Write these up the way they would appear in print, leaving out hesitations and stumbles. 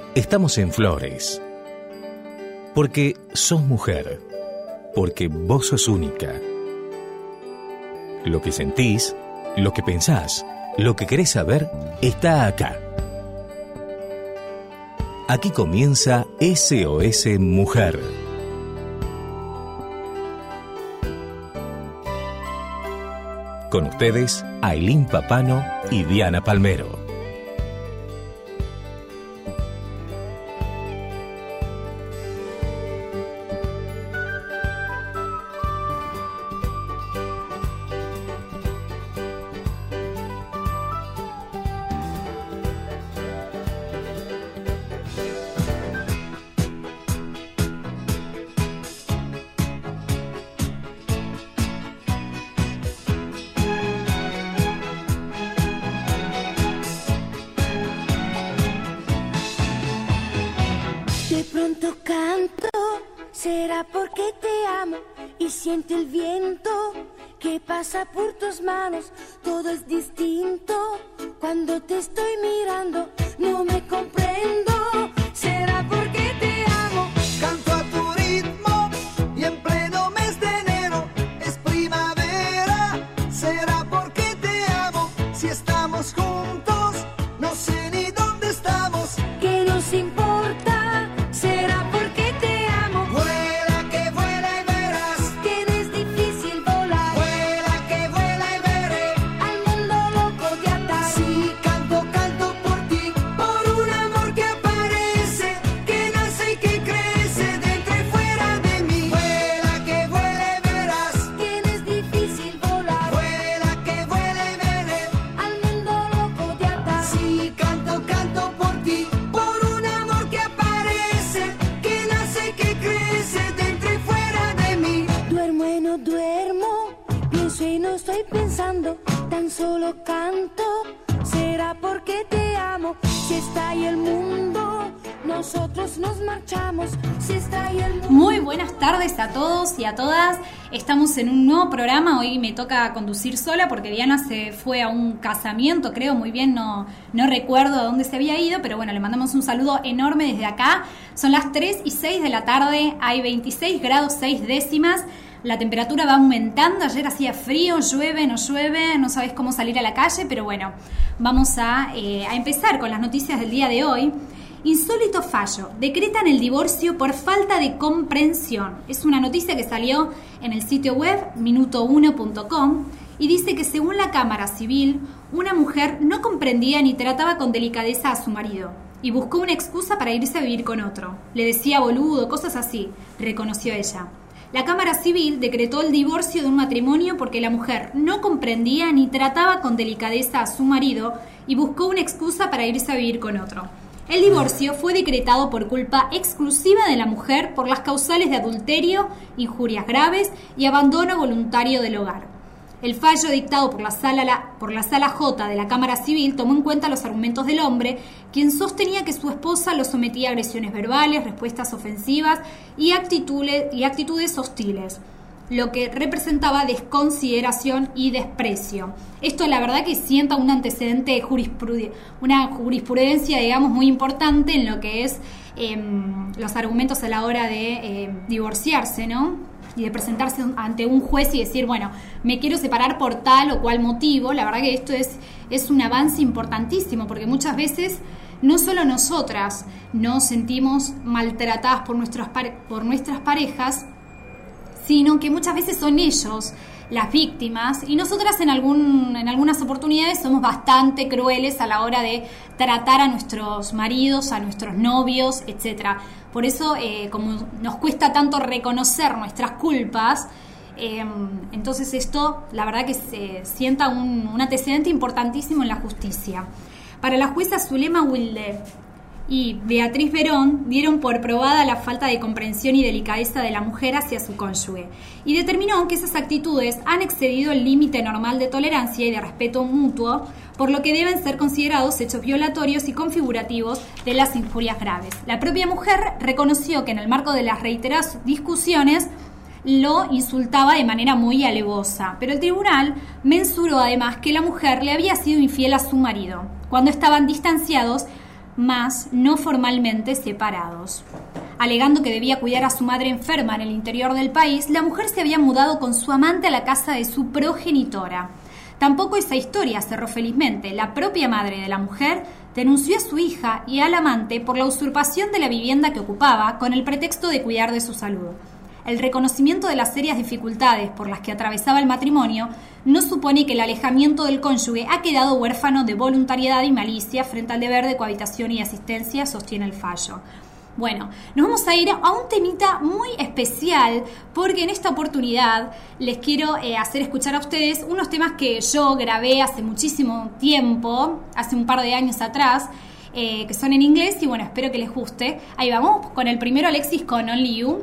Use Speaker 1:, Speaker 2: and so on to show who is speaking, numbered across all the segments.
Speaker 1: estamos en Flores. Porque sos mujer. Porque vos sos única. Lo que sentís, lo que pensás, lo que querés saber, está acá. Aquí comienza SOS Mujer. Con ustedes, Ailín Papano y Diana Palmero.
Speaker 2: Por tus manos, todo es distinto. Cuando te estoy mirando, no me comprendo. ¿Será porque te amo?
Speaker 3: Canto a tu ritmo y en pleno mes de enero es primavera. ¿Será porque te amo? Si estamos juntos, no sé ni dónde estamos.
Speaker 2: ¿Qué nos importa? ¿Será porque te amo?
Speaker 3: Vuela que vuela y verás.
Speaker 2: Tienes difícil volar.
Speaker 3: Sí, canto por ti, por un amor que aparece, que nace y que crece dentro y fuera de mí. Vuela que vuela y verás.
Speaker 2: Tienes difícil volar.
Speaker 3: Vuela que vuela y veré
Speaker 2: al mundo loco de atar.
Speaker 3: Sí, canto por ti, por un amor que aparece, que nace y que crece dentro y fuera de mí.
Speaker 2: Duermo y no duermo, pienso y no estoy pensando, tan solo canto. ¿Será porque te amo? Si está ahí el mundo, nosotros nos marchamos. Si está ahí el mundo.
Speaker 4: Muy buenas tardes a todos y a todas. Estamos en un nuevo programa. Hoy me toca conducir sola porque Diana se fue a un casamiento, creo, muy bien, no recuerdo a dónde se había ido, pero bueno, le mandamos un saludo enorme desde acá. Son las 3:06 de la tarde, hay 26 grados 6 décimas. La temperatura va aumentando, ayer hacía frío, llueve, no sabes cómo salir a la calle, pero bueno, vamos a empezar con las noticias del día de hoy. Insólito fallo, decretan el divorcio por falta de comprensión. Es una noticia que salió en el sitio web minuto1.com y dice que según la Cámara Civil, una mujer no comprendía ni trataba con delicadeza a su marido y buscó una excusa para irse a vivir con otro. Le decía boludo, cosas así, reconoció ella. La Cámara Civil decretó el divorcio de un matrimonio porque la mujer no comprendía ni trataba con delicadeza a su marido y buscó una excusa para irse a vivir con otro. El divorcio fue decretado por culpa exclusiva de la mujer por las causales de adulterio, injurias graves y abandono voluntario del hogar. El fallo dictado por la Sala J de la Cámara Civil tomó en cuenta los argumentos del hombre, quien sostenía que su esposa lo sometía a agresiones verbales, respuestas ofensivas y actitudes hostiles, lo que representaba desconsideración y desprecio. Esto la verdad que sienta un antecedente una jurisprudencia, digamos, muy importante en lo que es los argumentos a la hora de divorciarse, ¿no? Y de presentarse ante un juez y decir, bueno, me quiero separar por tal o cual motivo. La verdad que esto es un avance importantísimo, porque muchas veces no solo nosotras nos sentimos maltratadas por nuestras parejas, sino que muchas veces son ellos las víctimas, y nosotras en algunas oportunidades somos bastante crueles a la hora de tratar a nuestros maridos, a nuestros novios, etcétera. Por eso, como nos cuesta tanto reconocer nuestras culpas, entonces esto, la verdad que se sienta un antecedente importantísimo en la justicia. Para la jueza Zulema Wilde y Beatriz Verón dieron por probada la falta de comprensión y delicadeza de la mujer hacia su cónyuge y determinó que esas actitudes han excedido el límite normal de tolerancia y de respeto mutuo, por lo que deben ser considerados hechos violatorios y configurativos de las injurias graves. La propia mujer reconoció que en el marco de las reiteradas discusiones lo insultaba de manera muy alevosa, pero el tribunal mensuró además que la mujer le había sido infiel a su marido. Cuando estaban distanciados, mas no formalmente separados. Alegando que debía cuidar a su madre enferma en el interior del país, la mujer se había mudado con su amante a la casa de su progenitora. Tampoco esa historia cerró felizmente. La propia madre de la mujer denunció a su hija y al amante por la usurpación de la vivienda que ocupaba con el pretexto de cuidar de su salud. El reconocimiento de las serias dificultades por las que atravesaba el matrimonio no supone que el alejamiento del cónyuge ha quedado huérfano de voluntariedad y malicia frente al deber de cohabitación y asistencia, sostiene el fallo. Bueno, nos vamos a ir a un temita muy especial porque en esta oportunidad les quiero hacer escuchar a ustedes unos temas que yo grabé hace muchísimo tiempo, hace un par de años atrás, que son en inglés y bueno, espero que les guste. Ahí vamos con el primero, Alexis, con Only You.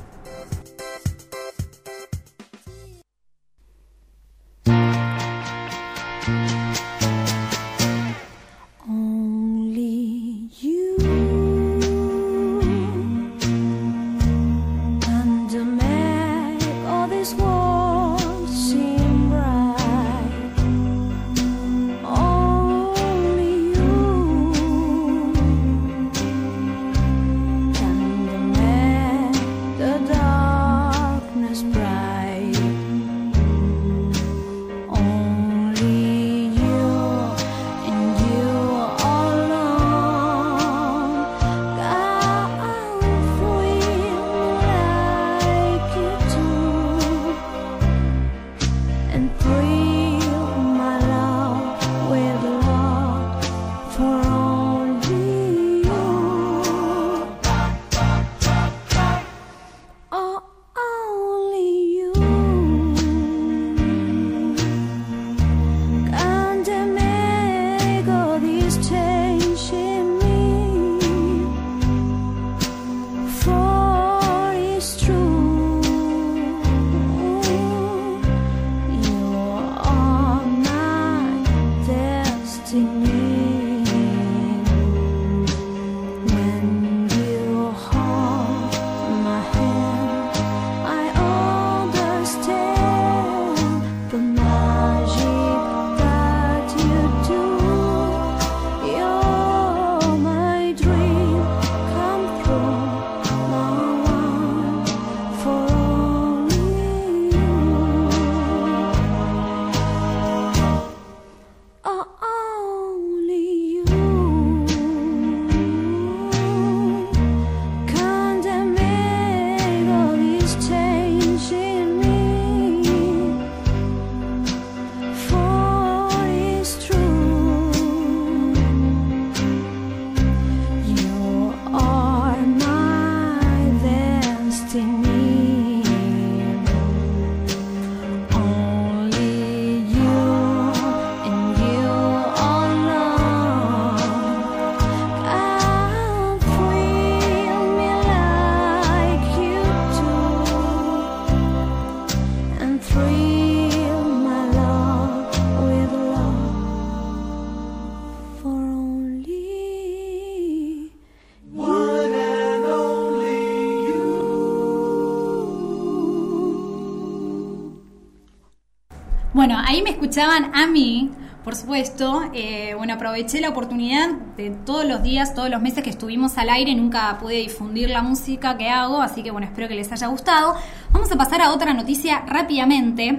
Speaker 4: Bueno, ahí me escuchaban a mí, por supuesto. Bueno, aproveché la oportunidad de todos los días, todos los meses que estuvimos al aire, nunca pude difundir la música que hago, así que bueno, espero que les haya gustado. Vamos a pasar a otra noticia rápidamente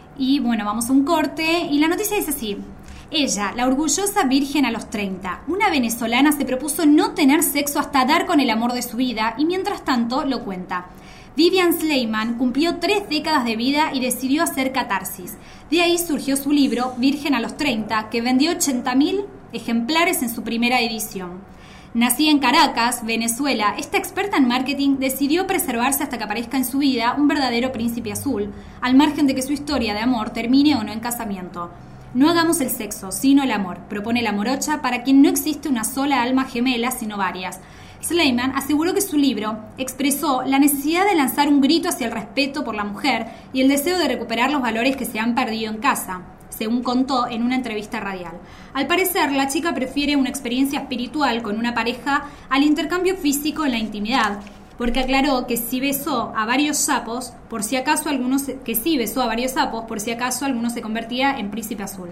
Speaker 4: y bueno, vamos a un corte y la noticia dice así. Ella, la orgullosa virgen a los 30, una venezolana se propuso no tener sexo hasta dar con el amor de su vida y mientras tanto lo cuenta. Vivian Sleiman cumplió 3 décadas de vida y decidió hacer catarsis. De ahí surgió su libro, Virgen a los 30, que vendió 80.000 ejemplares en su primera edición. Nacida en Caracas, Venezuela, esta experta en marketing decidió preservarse hasta que aparezca en su vida un verdadero príncipe azul, al margen de que su historia de amor termine o no en casamiento. No hagamos el sexo, sino el amor, propone la morocha, para quien no existe una sola alma gemela, sino varias. Sleiman aseguró que su libro expresó la necesidad de lanzar un grito hacia el respeto por la mujer y el deseo de recuperar los valores que se han perdido en casa, según contó en una entrevista radial. Al parecer, la chica prefiere una experiencia espiritual con una pareja al intercambio físico en la intimidad, porque aclaró que si besó a varios sapos, por si acaso alguno se convertía en príncipe azul.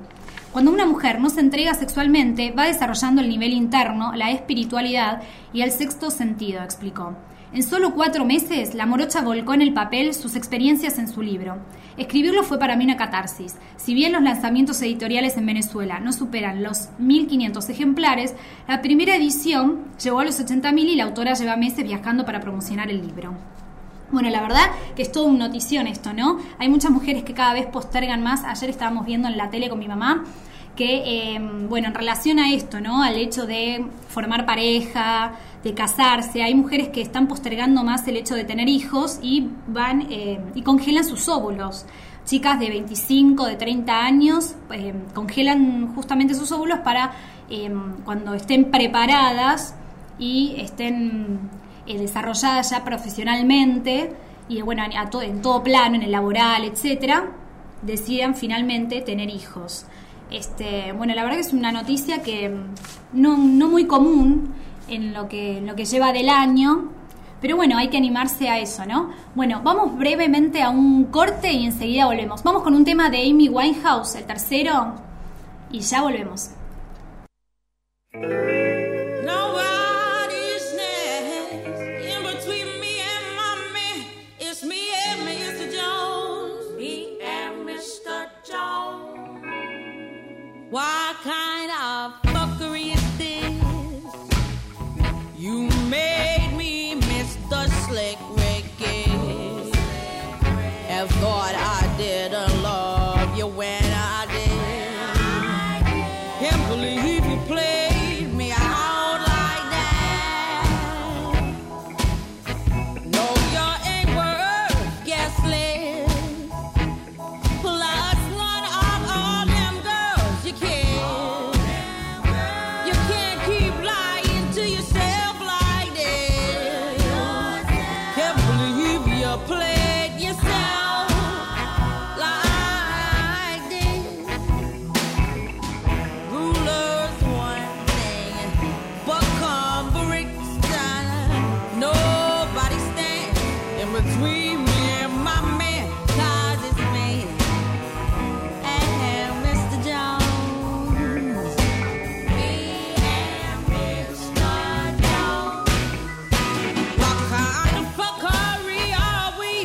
Speaker 4: Cuando una mujer no se entrega sexualmente, va desarrollando el nivel interno, la espiritualidad y el sexto sentido, explicó. En solo 4 meses, la morocha volcó en el papel sus experiencias en su libro. Escribirlo fue para mí una catarsis. Si bien los lanzamientos editoriales en Venezuela no superan los 1.500 ejemplares, la primera edición llegó a los 80.000 y la autora lleva meses viajando para promocionar el libro. Bueno, la verdad que es todo un notición esto, ¿no? Hay muchas mujeres que cada vez postergan más. Ayer estábamos viendo en la tele con mi mamá que, en relación a esto, ¿no? Al hecho de formar pareja, de casarse, hay mujeres que están postergando más el hecho de tener hijos y van y congelan sus óvulos. Chicas de 25, de 30 años congelan justamente sus óvulos para cuando estén preparadas y estén desarrolladas ya profesionalmente y en todo plano, en el laboral, etcétera, decidan finalmente tener hijos. La verdad que es una noticia que no muy común en lo que lleva del año, pero bueno, hay que animarse a eso, ¿no? Bueno, vamos brevemente a un corte y enseguida volvemos. Vamos con un tema de Amy Winehouse, el tercero, y ya volvemos.
Speaker 5: What kind of fuckery is this? You made me Mr. Slick Ricky. And thought I didn't love you when I did. Can't believe you played me out like that. No, you ain't worth guessing. Plus one of all them girls you killed. You can't keep lying to yourself like this. Can't believe you played yourself like this. Rulers one thing, but come Brixton, nobody stands in between me and my man, 'cause it's me and Mr. Jones. Me and Mr. Jones. What kind of fuckery are we?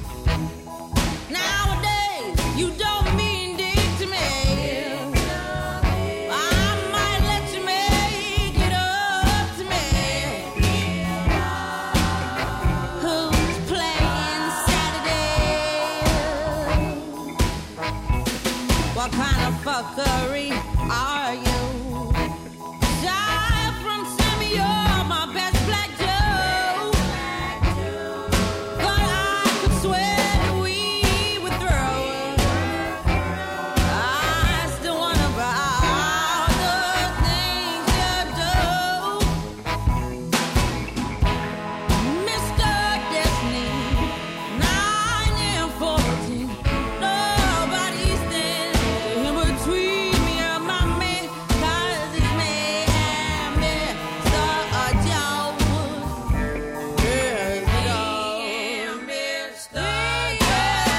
Speaker 5: Nowadays, you don't mean dick to me. I might let you make it up to me. Who's playing Saturday? What kind of fuckery are you? Die from Sammy, you're my best black Joe. But I could swear that we would throw. I still wonder about the things you do. Mr. Destiny, 9 and 14. Nobody stands in between me and my man, 'cause it's me and Mr. Jones. Yes, me and Mr. Jones.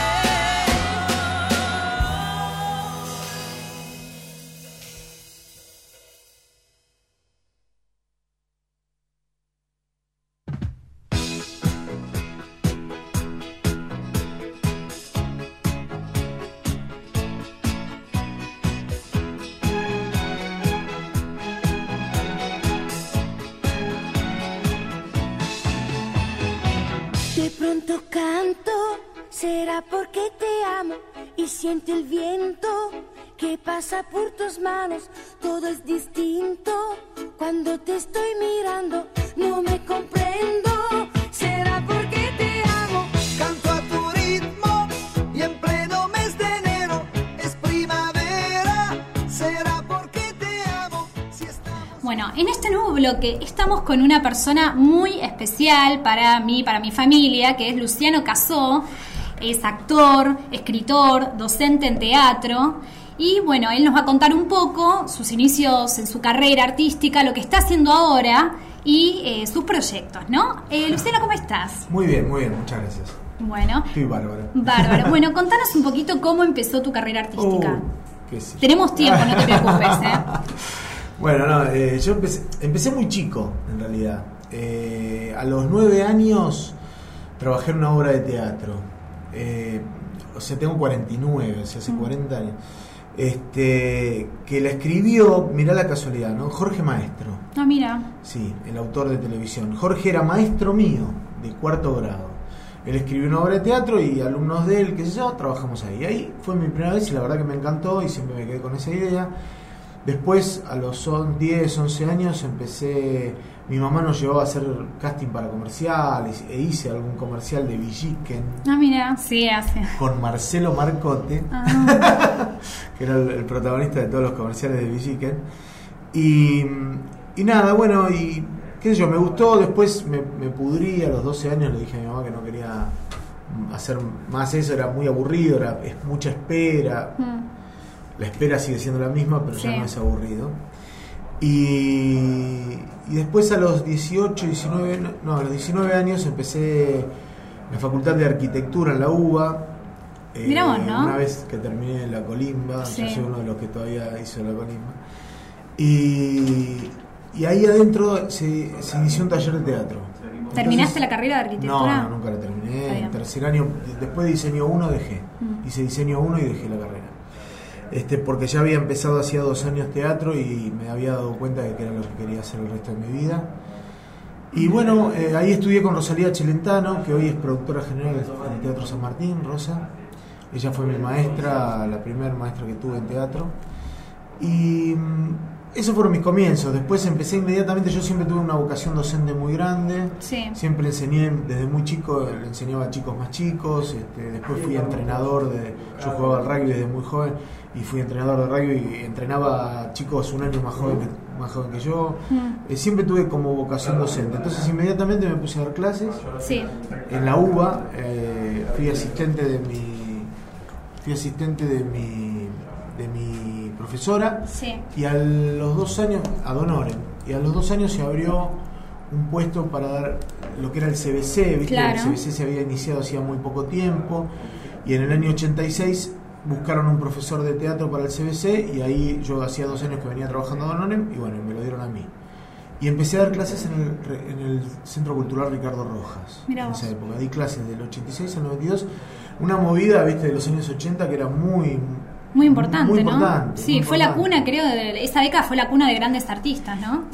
Speaker 2: De pronto canto, será porque te amo y siento el viento que pasa por tus manos. Todo es distinto cuando te estoy mirando. No me comprendo, será porque te amo.
Speaker 3: Canto a tu ritmo y en pleno mes de enero es primavera. Será porque te amo. Si estamos...
Speaker 4: Bueno, en este nuevo bloque estamos con una persona muy especial para mí, para mi familia, que es Luciano Cazó. Es actor, escritor, docente en teatro. Y bueno, él nos va a contar un poco sus inicios en su carrera artística, lo que está haciendo ahora y sus proyectos, ¿no? Luciano, ¿cómo estás?
Speaker 6: Muy bien, muchas gracias.
Speaker 4: Bueno.
Speaker 6: Estoy bárbaro.
Speaker 4: Bárbaro. Bueno, contanos un poquito cómo empezó tu carrera artística.
Speaker 6: qué sé yo.
Speaker 4: Tenemos tiempo, no te preocupes,
Speaker 6: Bueno, no, yo empecé muy chico, en realidad. A los 9 años trabajé en una obra de teatro. O sea, tengo 49, o sea, hace 40 años. Que la escribió, mirá la casualidad, ¿no? Jorge Maestro.
Speaker 4: Ah, mira.
Speaker 6: Sí, el autor de televisión. Jorge era maestro mío, de 4º grado. Él escribió una obra de teatro y alumnos de él, qué sé yo, trabajamos ahí. Ahí fue mi primera vez y la verdad que me encantó y siempre me quedé con esa idea. Después, a los 10, 11 años, mi mamá nos llevaba a hacer casting para comerciales e hice algún comercial de Villiquen.
Speaker 4: Ah, mira, sí, hace.
Speaker 6: Con Marcelo Marcote, que era el protagonista de todos los comerciales de Villiquen. Y nada, bueno, y qué sé yo, me gustó. Después me pudrí, a los 12 años le dije a mi mamá que no quería hacer más eso, era muy aburrido, es mucha espera. La espera sigue siendo la misma, pero ya no es aburrido. Y después a los 19 años empecé la facultad de arquitectura en la UBA.
Speaker 4: Mirá vos, ¿no?
Speaker 6: Una vez que terminé la colimba, yo soy uno de los que todavía hizo la colimba. Y ahí adentro se inició un taller de teatro.
Speaker 4: ¿Terminaste la carrera de arquitectura?
Speaker 6: No, nunca la terminé. En tercer año, después de diseño 1 dejé. Hice diseño 1 y dejé la carrera. Porque ya había empezado hacía 2 años teatro y me había dado cuenta de que era lo que quería hacer el resto de mi vida. Y bueno, ahí estudié con Rosalía Celentano, que hoy es productora general del Teatro San Martín, Rosa. Ella fue mi maestra, la primera maestra que tuve en teatro. Y esos fueron mis comienzos. Después empecé inmediatamente, yo siempre tuve una vocación docente muy grande.
Speaker 4: Sí.
Speaker 6: Siempre enseñé desde muy chico, le enseñaba a chicos más chicos. Después fui entrenador yo jugaba al rugby desde muy joven y fui entrenador de rugby y entrenaba a chicos un año más joven que yo. Siempre tuve como vocación docente. Entonces inmediatamente me puse a dar clases.
Speaker 4: Sí.
Speaker 6: En la UBA fui asistente de mi profesora.
Speaker 4: Sí.
Speaker 6: Y a los 2 años, ad honorem, y a los 2 años se abrió un puesto para dar lo que era el CBC, ¿viste?
Speaker 4: Claro.
Speaker 6: El CBC se había iniciado hacía muy poco tiempo y en el año 86 buscaron un profesor de teatro para el CBC y ahí yo hacía 2 años que venía trabajando ad honorem y bueno, me lo dieron a mí. Y empecé a dar clases en el Centro Cultural Ricardo Rojas.
Speaker 4: Mirá
Speaker 6: en
Speaker 4: vos.
Speaker 6: esa época. Di clases del 86 al 92. Una movida, ¿viste? De los años 80 que era muy
Speaker 4: importante,
Speaker 6: muy
Speaker 4: ¿no?
Speaker 6: importante,
Speaker 4: Sí,
Speaker 6: muy
Speaker 4: fue la
Speaker 6: importante.
Speaker 4: cuna, creo, esa década fue la cuna de grandes artistas, ¿no?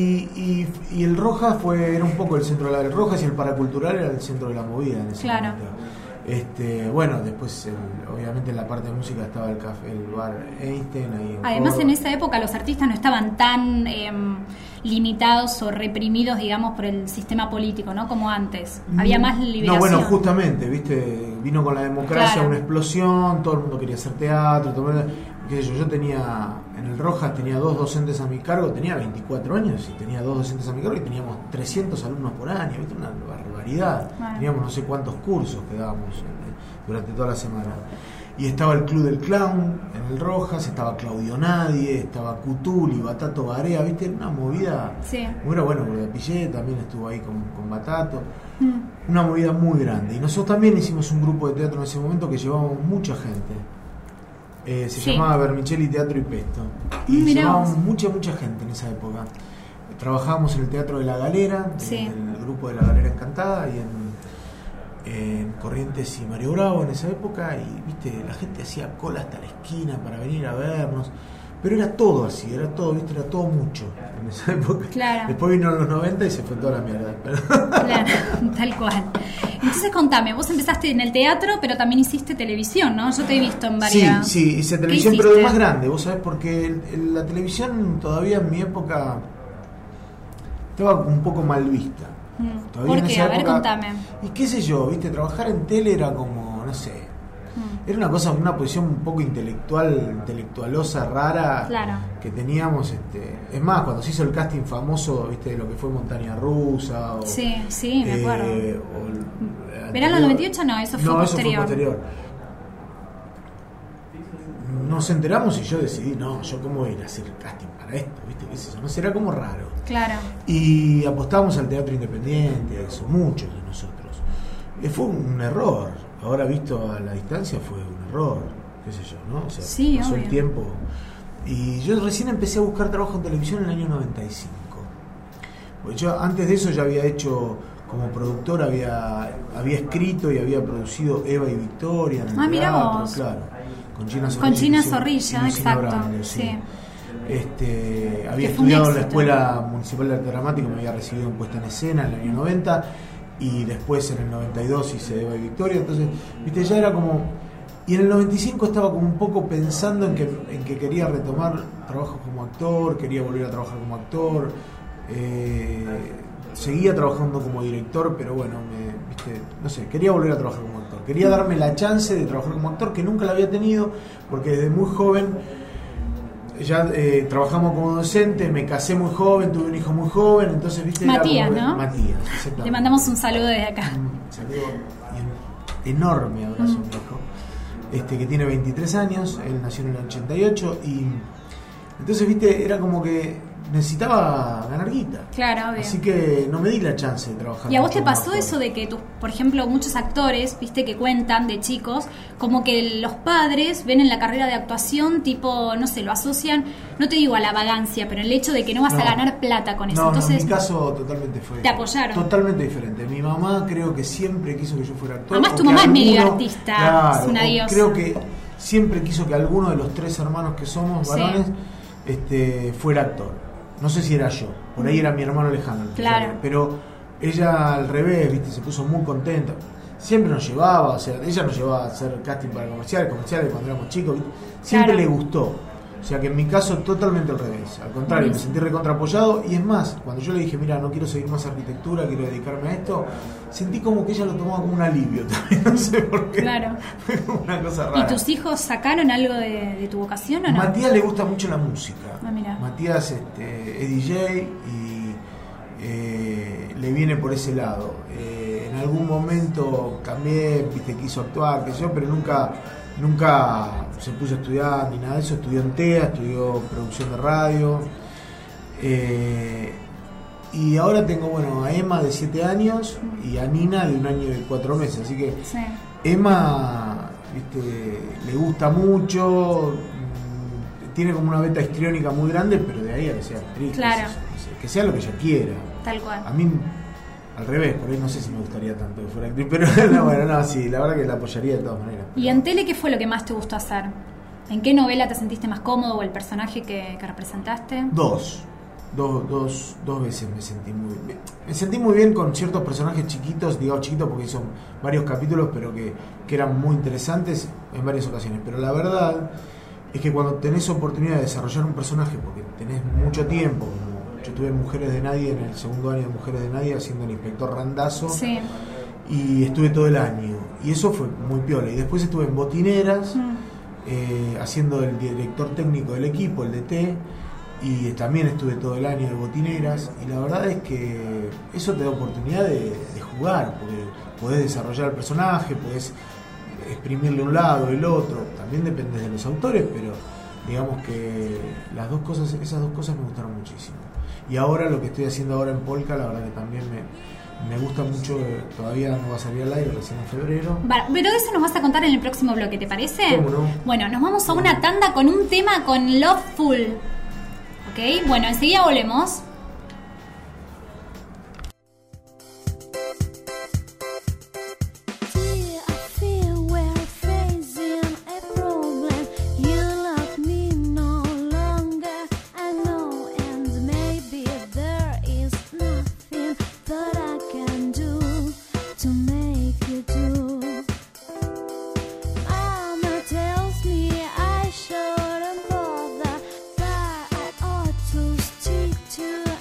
Speaker 6: Y el Rojas era un poco el centro de el Rojas y el Paracultural era el centro de la movida en ese momento. Bueno, después obviamente en la parte de música estaba el bar Einstein ahí
Speaker 4: Además
Speaker 6: Córdoba.
Speaker 4: en esa época los artistas no estaban tan limitados o reprimidos, digamos, por el sistema político, ¿no? Como antes. Había más liberación.
Speaker 6: No, bueno, justamente, viste, vino con la democracia
Speaker 4: Claro.
Speaker 6: una explosión, todo el mundo quería hacer teatro, qué sé yo tenía, en el Rojas tenía 2 docentes a mi cargo, tenía 24 años y tenía 2 docentes a mi cargo y teníamos 300 alumnos por año, viste, una barbaridad.
Speaker 4: Bueno.
Speaker 6: Teníamos no sé cuántos cursos que dábamos durante toda la semana. Y estaba el Club del Clown en el Rojas, estaba Claudio Nadie, estaba Cutuli, Batato Barea, viste, era una movida.
Speaker 4: Sí.
Speaker 6: Muy bueno, porque Pillé también estuvo ahí con Batato. Una movida muy grande. Y nosotros también hicimos un grupo de teatro en ese momento que llevábamos mucha gente. Se llamaba Vermicelli Teatro y Pesto. Y
Speaker 4: Mirá
Speaker 6: llevábamos
Speaker 4: vos.
Speaker 6: mucha gente en esa época. Trabajábamos en el Teatro de la Galera,
Speaker 4: Sí.
Speaker 6: en el grupo de la Galera Encantada y en Corrientes y Mario Bravo en esa época. Y viste, la gente hacía cola hasta la esquina para venir a vernos. Pero era todo así, era todo mucho en esa época.
Speaker 4: Claro.
Speaker 6: Después vino en los 90 y se fue toda la mierda. Pero
Speaker 4: Claro, tal cual. Entonces contame, vos empezaste en el teatro, pero también hiciste televisión, ¿no? Yo te he visto en varias...
Speaker 6: Sí, hice televisión,
Speaker 4: ¿Qué
Speaker 6: pero de
Speaker 4: hiciste?
Speaker 6: más grande, vos sabés, porque la televisión todavía en mi época estaba un poco mal vista. Todavía
Speaker 4: ¿Por
Speaker 6: en
Speaker 4: qué?
Speaker 6: esa
Speaker 4: A ver,
Speaker 6: época-
Speaker 4: contame.
Speaker 6: Y qué sé yo, viste, trabajar en tele era como, no sé, era una posición un poco intelectualosa, rara,
Speaker 4: Claro.
Speaker 6: que teníamos. Es más, cuando se hizo el casting famoso, viste, de lo que fue Montaña Rusa.
Speaker 4: Sí, me acuerdo.
Speaker 6: ¿Verano
Speaker 4: del 98? No, eso fue
Speaker 6: Eso
Speaker 4: posterior.
Speaker 6: fue posterior. Nos enteramos y yo decidí, no, yo cómo voy a ir a hacer casting para esto, viste, qué sé yo, no será como raro.
Speaker 4: Claro.
Speaker 6: Y apostamos al teatro independiente, eso, muchos de nosotros. Fue un error, ahora visto a la distancia fue un error. qué sé yo, ¿no? O sea,
Speaker 4: Sí,
Speaker 6: pasó
Speaker 4: obvio.
Speaker 6: el tiempo. Y yo recién empecé a buscar trabajo en televisión en el año 95. Porque yo antes de eso ya había hecho, como productor, había escrito y había producido Eva y Victoria en el
Speaker 4: mirá
Speaker 6: teatro,
Speaker 4: vos.
Speaker 6: claro. Con Gina Zorrilla.
Speaker 4: Con Gina
Speaker 6: y Lucina
Speaker 4: Zorrilla, exacto.
Speaker 6: Brandel,
Speaker 4: Sí.
Speaker 6: Había
Speaker 4: Que fue un
Speaker 6: estudiado en la
Speaker 4: éxito.
Speaker 6: Escuela Municipal de Arte Dramático, me había recibido en puesta en escena en el año 90 y después en el 92 hice Eva y Victoria, entonces, viste, ya era como... Y en el 95 estaba como un poco pensando en que quería retomar trabajo como actor, quería volver a trabajar como actor, seguía trabajando como director, pero bueno, viste, no sé, quería volver a trabajar como actor, quería darme la chance de trabajar como actor, que nunca la había tenido, porque desde muy joven ya trabajamos como docente, me casé muy joven, tuve un hijo muy joven, entonces viste,
Speaker 4: Matías,
Speaker 6: era como,
Speaker 4: ¿no?
Speaker 6: Matías, exactamente.
Speaker 4: Le mandamos un saludo desde acá.
Speaker 6: Un saludo y un enorme abrazo a mi hijo, que tiene 23 años, él nació en el 88 y entonces viste, era como que necesitaba ganar guita.
Speaker 4: Claro, obvio.
Speaker 6: Así que no me di la chance de trabajar.
Speaker 4: ¿Y a vos
Speaker 6: mucho
Speaker 4: te
Speaker 6: como
Speaker 4: pasó
Speaker 6: actor.
Speaker 4: eso de que, por ejemplo, muchos actores, viste, que cuentan de chicos, como que los padres ven en la carrera de actuación, tipo, no sé, lo asocian, no te digo a la vagancia, pero el hecho de que no vas a
Speaker 6: No.
Speaker 4: ganar plata con eso?
Speaker 6: No,
Speaker 4: Entonces,
Speaker 6: en mi caso totalmente fue.
Speaker 4: ¿te apoyaron?
Speaker 6: Totalmente diferente. Mi mamá creo que siempre quiso que yo fuera actor.
Speaker 4: Además,
Speaker 6: o
Speaker 4: tu
Speaker 6: que
Speaker 4: mamá es medio
Speaker 6: alguno-
Speaker 4: artista,
Speaker 6: claro,
Speaker 4: es una
Speaker 6: o
Speaker 4: diosa.
Speaker 6: Creo que siempre quiso que alguno de los 3 hermanos que somos
Speaker 4: Sí.
Speaker 6: varones fuera actor. No sé si era yo, por ahí era mi hermano Alejandro.
Speaker 4: Claro.
Speaker 6: Pero ella al revés, viste, se puso muy contenta. Siempre nos llevaba, o sea, ella nos llevaba a hacer casting para comerciales cuando éramos chicos, ¿viste? Siempre
Speaker 4: Claro.
Speaker 6: le gustó. O sea que en mi caso totalmente al revés. Al contrario, me sentí recontra apoyado. Y es más, cuando yo le dije, mira, no quiero seguir más arquitectura, quiero dedicarme a esto, sentí como que ella lo tomaba como un alivio también. No sé por qué.
Speaker 4: Claro.
Speaker 6: Fue como una cosa rara.
Speaker 4: ¿Y tus hijos sacaron algo de tu vocación o no?
Speaker 6: Matías le gusta mucho la música.
Speaker 4: Ah, mirá.
Speaker 6: Matías es DJ y le viene por ese lado. En algún momento también, viste, quiso actuar, qué sé yo, pero nunca se puso a estudiar ni nada de eso. Estudió en TEA, estudió producción de radio. Y ahora tengo, bueno, a Emma de 7 años y a Nina de 1 año y 4 meses. Así que
Speaker 4: Sí.
Speaker 6: Emma, viste, le gusta mucho, tiene como una beta histriónica muy grande, pero de ahí a que sea actriz,
Speaker 4: Claro.
Speaker 6: que sea lo que ella quiera.
Speaker 4: Tal cual.
Speaker 6: A mí, al revés, por ahí no sé si me gustaría tanto que fuera actriz, pero no, bueno, no, sí, la verdad que la apoyaría de todas maneras.
Speaker 4: ¿Y en tele qué fue lo que más te gustó hacer? ¿En qué novela te sentiste más cómodo o el personaje que representaste?
Speaker 6: Dos veces me sentí muy bien. Me sentí muy bien con ciertos personajes chiquitos, digo chiquitos porque son varios capítulos, pero que eran muy interesantes en varias ocasiones. Pero la verdad es que cuando tenés oportunidad de desarrollar un personaje, porque tenés mucho tiempo, como yo estuve en Mujeres de Nadie, en el segundo año de Mujeres de Nadie, haciendo el inspector Randazzo,
Speaker 4: Sí.
Speaker 6: y estuve todo el año. Y eso fue muy piola. Y después estuve en Botineras, haciendo el director técnico del equipo, el DT, y también estuve todo el año de Botineras, y la verdad es que eso te da oportunidad de jugar, porque podés desarrollar el personaje, podés exprimirle un lado, el otro, también depende de los autores, pero digamos que esas dos cosas me gustaron muchísimo. Y ahora lo que estoy haciendo ahora en Polka, la verdad que también me gusta mucho, todavía no va a salir al aire, recién en febrero.
Speaker 4: Vale, pero de eso nos vas a contar en el próximo bloque, ¿te parece?
Speaker 6: ¿Cómo no?
Speaker 4: Bueno, nos vamos a una tanda con un tema con Loveful. ¿Ok? Bueno, enseguida volvemos.
Speaker 2: Dear, I feel we're facing a problem. You love me no longer. I know, and maybe there is nothing that I can do to make you do. Mama tells me I shouldn't bother, that I ought to stick to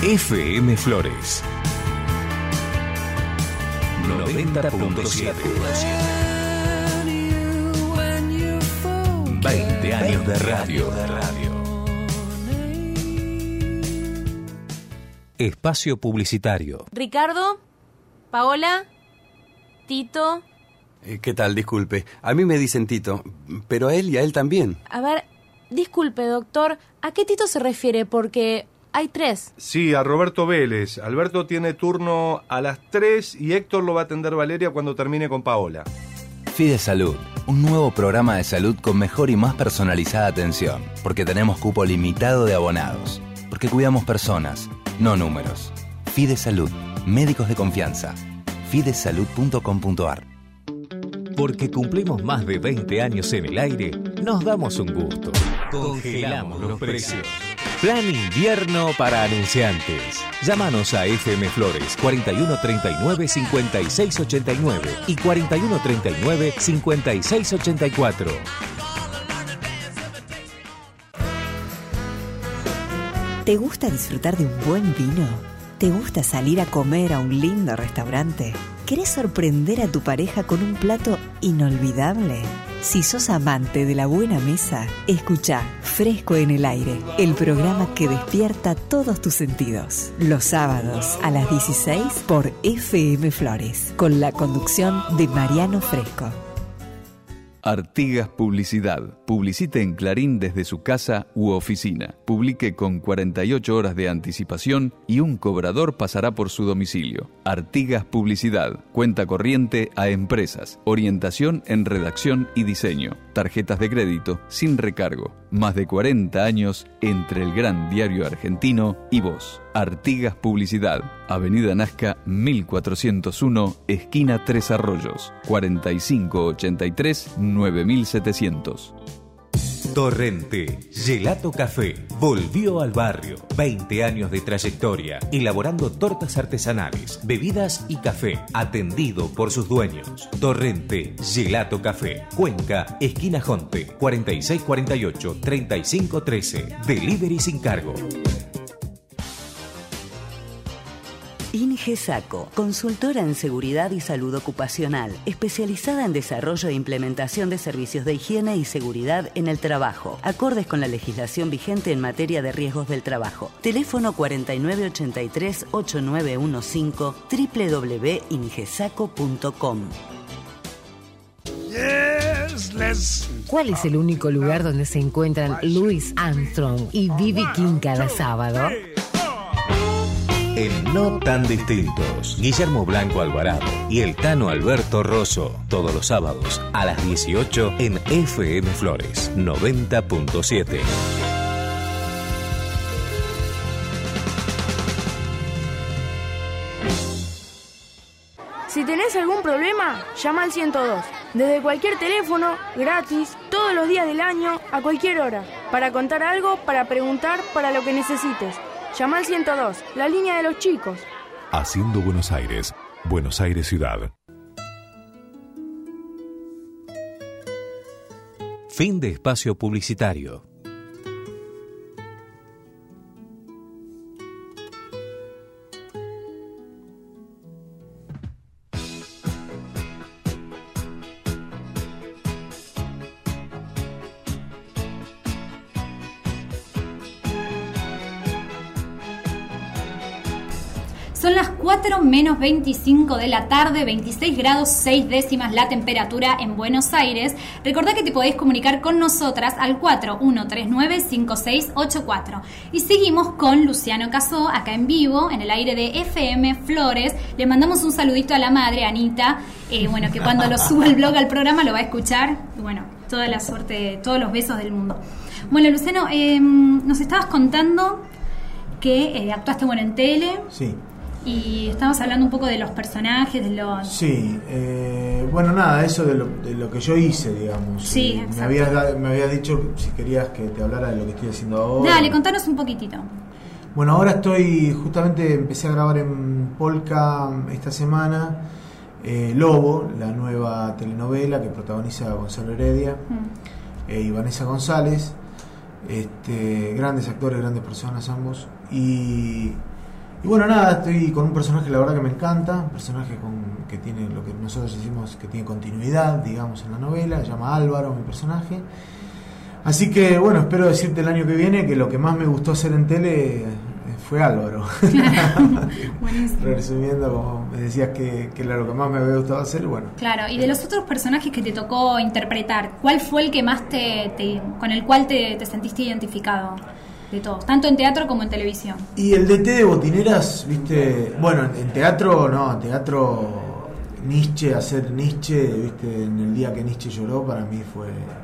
Speaker 1: FM Flores 90.7. 20 años de radio. Espacio publicitario.
Speaker 7: Ricardo, Paola, Tito.
Speaker 8: ¿Qué tal? Disculpe. A mí me dicen Tito, pero a él y a él también.
Speaker 7: A ver, disculpe, doctor, ¿a qué Tito se refiere? Porque hay 3.
Speaker 9: Sí, a Roberto Vélez. Alberto tiene turno a las 3 y Héctor lo va a atender Valeria cuando termine con Paola.
Speaker 10: Fide Salud, un nuevo programa de salud con mejor y más personalizada atención, porque tenemos cupo limitado de abonados, porque cuidamos personas, no números. Fide Salud, médicos de confianza. fidesalud.com.ar.
Speaker 1: Porque cumplimos más de 20 años en el aire, nos damos un gusto. Congelamos los precios. Plan invierno para anunciantes. Llámanos a FM Flores 4139-5689 y 4139-5684.
Speaker 11: ¿Te gusta disfrutar de un buen vino? ¿Te gusta salir a comer a un lindo restaurante? ¿Querés sorprender a tu pareja con un plato inolvidable? Si sos amante de la buena mesa, escuchá Fresco en el Aire, el programa que despierta todos tus sentidos. Los sábados a las 16 por FM Flores, con la conducción de Mariano Fresco.
Speaker 12: Artigas Publicidad. Publicite en Clarín desde su casa u oficina. Publique con 48 horas de anticipación y un cobrador pasará por su domicilio. Artigas Publicidad. Cuenta corriente a empresas. Orientación en redacción y diseño. Tarjetas de crédito sin recargo. Más de 40 años entre el gran diario argentino y vos. Artigas Publicidad. Avenida Nazca 1401, esquina 3 Arroyos. 4583-9700.
Speaker 1: Torrente Gelato Café volvió al barrio. 20 años de trayectoria, elaborando tortas artesanales, bebidas y café, atendido por sus dueños. Torrente Gelato Café, Cuenca, esquina Jonte, 4648-3513. Delivery sin cargo.
Speaker 13: INGESACO, consultora en seguridad y salud ocupacional, especializada en desarrollo e implementación de servicios de higiene y seguridad en el trabajo, acordes con la legislación vigente en materia de riesgos del trabajo. Teléfono 4983-8915, www.ingesaco.com.
Speaker 14: ¿Cuál es el único lugar donde se encuentran Louis Armstrong y B.B. King cada sábado?
Speaker 1: En No Tan Distintos, Guillermo Blanco Alvarado y el Tano Alberto Rosso, todos los sábados a las 18 en FM Flores 90.7.
Speaker 15: Si tenés algún problema, llama al 102. Desde cualquier teléfono, gratis, todos los días del año, a cualquier hora. Para contar algo, para preguntar, para lo que necesites. Llama al 102, la línea de los chicos.
Speaker 16: Haciendo Buenos Aires, Buenos Aires Ciudad.
Speaker 1: Fin de espacio publicitario.
Speaker 4: Son las 4 menos 25 de la tarde, 26 grados 6 décimas la temperatura en Buenos Aires. Recordá que te podés comunicar con nosotras al 4139-5684. Y seguimos con Luciano Casó, acá en vivo, en el aire de FM Flores. Le mandamos un saludito a la madre, Anita, bueno, que cuando lo suba el blog al programa lo va a escuchar. Y bueno, toda la suerte, todos los besos del mundo. Bueno, Luciano, nos estabas contando que actuaste, bueno, en tele.
Speaker 6: Sí.
Speaker 4: Y estábamos hablando un poco de los personajes, de los...
Speaker 6: Sí, bueno, nada, eso de lo que yo hice, digamos.
Speaker 4: Sí,
Speaker 6: me habías dicho si querías que te hablara de lo que estoy haciendo ahora.
Speaker 4: Dale, contanos un poquitito.
Speaker 6: Bueno, ahora empecé a grabar en Polka esta semana, Lobo, la nueva telenovela que protagoniza Gonzalo Heredia y Vanessa González, grandes actores, grandes personas ambos, y Y bueno, nada, estoy con un personaje, la verdad que me encanta, un personaje que tiene lo que nosotros decimos que tiene continuidad, digamos, en la novela, se llama Álvaro, mi personaje. Así que, bueno, espero decirte el año que viene que lo que más me gustó hacer en tele fue Álvaro.
Speaker 4: Buenísimo.
Speaker 6: Resumiendo, como me decías que era lo que más me había gustado hacer, bueno.
Speaker 4: Claro, y de los otros personajes que te tocó interpretar, ¿cuál fue el que más con el cual te sentiste identificado? De todos, tanto en teatro como en televisión.
Speaker 6: Y el DT de Botineras, viste, bueno, en teatro Nietzsche, hacer Nietzsche, viste, en el día que Nietzsche lloró, para mí fue,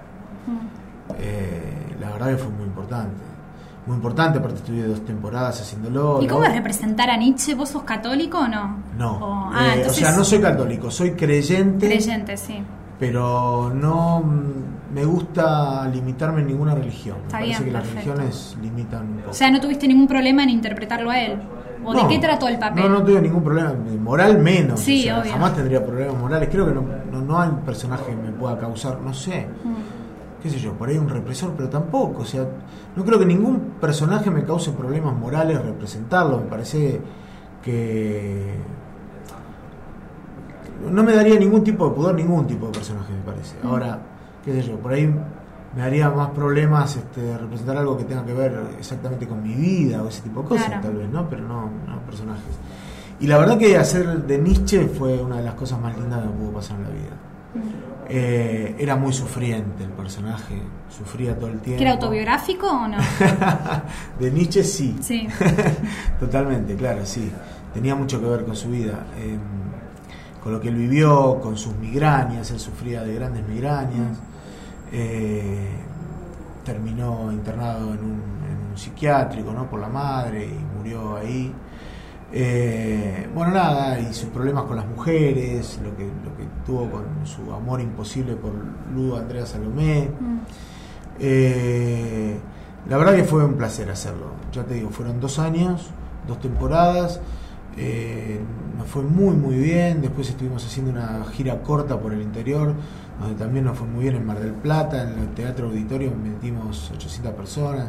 Speaker 6: la verdad que fue muy importante, aparte estuve 2 temporadas haciéndolo.
Speaker 4: ¿Y cómo es representar a Nietzsche? ¿Vos sos católico o no?
Speaker 6: No,
Speaker 4: entonces...
Speaker 6: o sea, no soy católico, soy creyente.
Speaker 4: Creyente, sí.
Speaker 6: Pero no me gusta limitarme en ninguna religión. Me parece que las religiones limitan un poco.
Speaker 4: O sea, ¿no tuviste ningún problema en interpretarlo a él? ¿O no, de qué trató el papel?
Speaker 6: No tuve ningún problema. Moral menos.
Speaker 4: Sí,
Speaker 6: o sea,
Speaker 4: obvio.
Speaker 6: Jamás tendría problemas morales. Creo que no hay personaje que me pueda causar, no sé, qué sé yo, por ahí un represor, pero tampoco. O sea, no creo que ningún personaje me cause problemas morales representarlo. Me parece que... no me daría ningún tipo de pudor, ningún tipo de personaje, me parece. Ahora, qué sé yo, por ahí me daría más problemas representar algo que tenga que ver exactamente con mi vida o ese tipo de cosas, tal vez, ¿no? Pero no personajes. Y la verdad que hacer de Nietzsche fue una de las cosas más lindas que me pudo pasar en la vida. Era muy sufriente el personaje, sufría todo el tiempo.
Speaker 4: ¿Que era autobiográfico o no?
Speaker 6: De Nietzsche sí.
Speaker 4: Sí.
Speaker 6: Totalmente, claro, sí. Tenía mucho que ver con su vida. Con lo que él vivió, con sus migrañas, él sufría de grandes migrañas, terminó internado en un psiquiátrico, ¿no? Por la madre y murió ahí. Bueno, nada, y sus problemas con las mujeres, lo que tuvo con su amor imposible por Ludo Andrea Salomé. La verdad que fue un placer hacerlo, ya te digo, fueron 2 años, 2 temporadas. Nos fue muy bien. Después estuvimos haciendo una gira corta por el interior, donde también nos fue muy bien en Mar del Plata, en el Teatro Auditorio metimos 800 personas.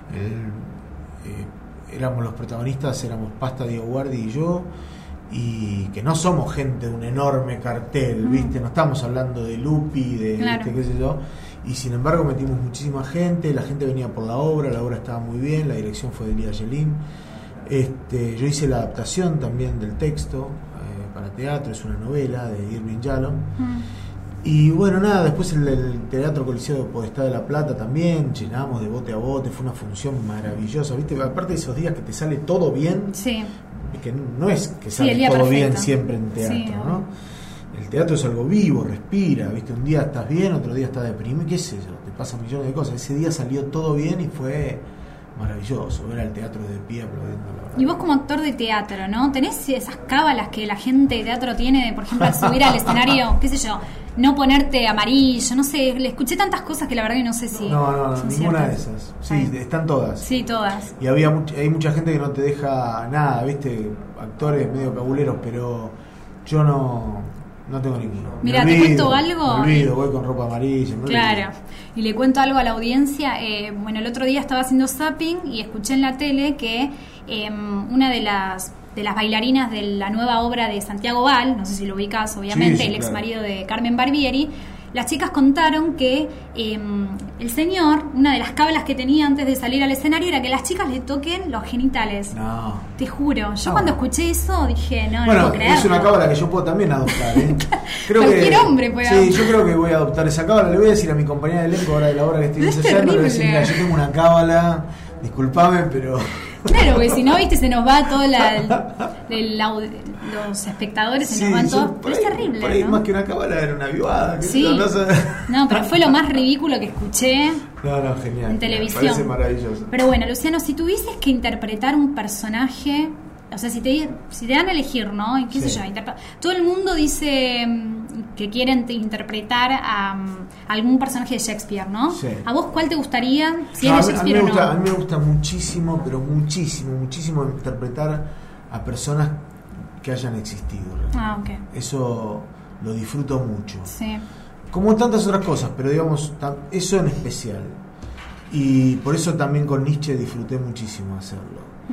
Speaker 6: Éramos los protagonistas, éramos Pasta, Diego Guardi y yo, y que no somos gente de un enorme cartel, ¿viste? No estamos hablando de Lupi,
Speaker 4: claro,
Speaker 6: ¿viste? Qué sé yo. Y sin embargo metimos muchísima gente, la gente venía por la obra estaba muy bien, la dirección fue de Elías Yelín. Yo hice la adaptación también del texto para teatro, es una novela de Irving Yalom. Y bueno, nada, después el Teatro Coliseo de Podestá de La Plata también, llenamos de bote a bote, fue una función maravillosa, ¿viste? Aparte de esos días que te sale todo bien,
Speaker 4: sí,
Speaker 6: que no es que sale todo
Speaker 4: perfecto,
Speaker 6: bien siempre en teatro, sí, ¿no? El teatro es algo vivo, respira, ¿viste? Un día estás bien, otro día estás deprimido, qué sé yo, te pasan millones de cosas. Ese día salió todo bien y fue maravilloso ver al teatro de pie aplaudiendo, la verdad.
Speaker 4: Y vos como actor de teatro, ¿no? ¿Tenés esas cábalas que la gente de teatro tiene, de, por ejemplo, al subir al escenario, qué sé yo, no ponerte amarillo, no sé, le escuché tantas cosas que la verdad que no sé si
Speaker 6: No,
Speaker 4: son
Speaker 6: ninguna
Speaker 4: ciertas.
Speaker 6: de esas. Sí, están todas.
Speaker 4: Sí, todas.
Speaker 6: Y hay mucha gente que no te deja nada, ¿viste? Actores medio cabuleros, pero yo no tengo ninguno.
Speaker 4: Mira, te cuento algo.
Speaker 6: Me olvido, voy con ropa amarilla.
Speaker 4: Claro. Y le cuento algo a la audiencia. Bueno, el otro día estaba haciendo zapping y escuché en la tele que una de las bailarinas de la nueva obra de Santiago Val, no sé si lo ubicás, obviamente, sí, el ex marido de Carmen Barbieri, las chicas contaron que el señor, una de las cábalas que tenía antes de salir al escenario era que las chicas le toquen los genitales.
Speaker 6: No.
Speaker 4: Te juro. Yo cuando escuché eso dije, no
Speaker 6: puedo
Speaker 4: creerlo.
Speaker 6: Es una cábala que yo puedo también adoptar, ¿eh?
Speaker 4: Cualquier hombre puede adoptar.
Speaker 6: Sí, yo creo que voy a adoptar esa cábala. Le voy a decir a mi compañera de elenco ahora de la obra que estoy ensayando, le voy a decir, mira, yo tengo una cábala, disculpame, pero...
Speaker 4: Claro, porque si no, viste, se nos va todo los espectadores, se nos van todos. Pero es terrible,
Speaker 6: por ahí,
Speaker 4: ¿no?
Speaker 6: más que una cábala era una avivada.
Speaker 4: Sí. No, pero fue lo más ridículo que escuché.
Speaker 6: No, genial.
Speaker 4: En televisión.
Speaker 6: Parece maravilloso.
Speaker 4: Pero bueno, Luciano, si tuvieses que interpretar un personaje, o sea, si te dan a elegir, ¿no? ¿Qué sé yo? Todo el mundo dice que quieren interpretar a algún personaje de Shakespeare, ¿no?
Speaker 6: Sí.
Speaker 4: ¿A vos cuál te gustaría? Si es de Shakespeare o no.
Speaker 6: A mí me gusta muchísimo, pero muchísimo interpretar a personas que hayan existido.
Speaker 4: Ok.
Speaker 6: Eso lo disfruto mucho.
Speaker 4: Sí.
Speaker 6: Como tantas otras cosas, pero digamos, eso en especial. Y por eso también con Nietzsche disfruté muchísimo hacerlo.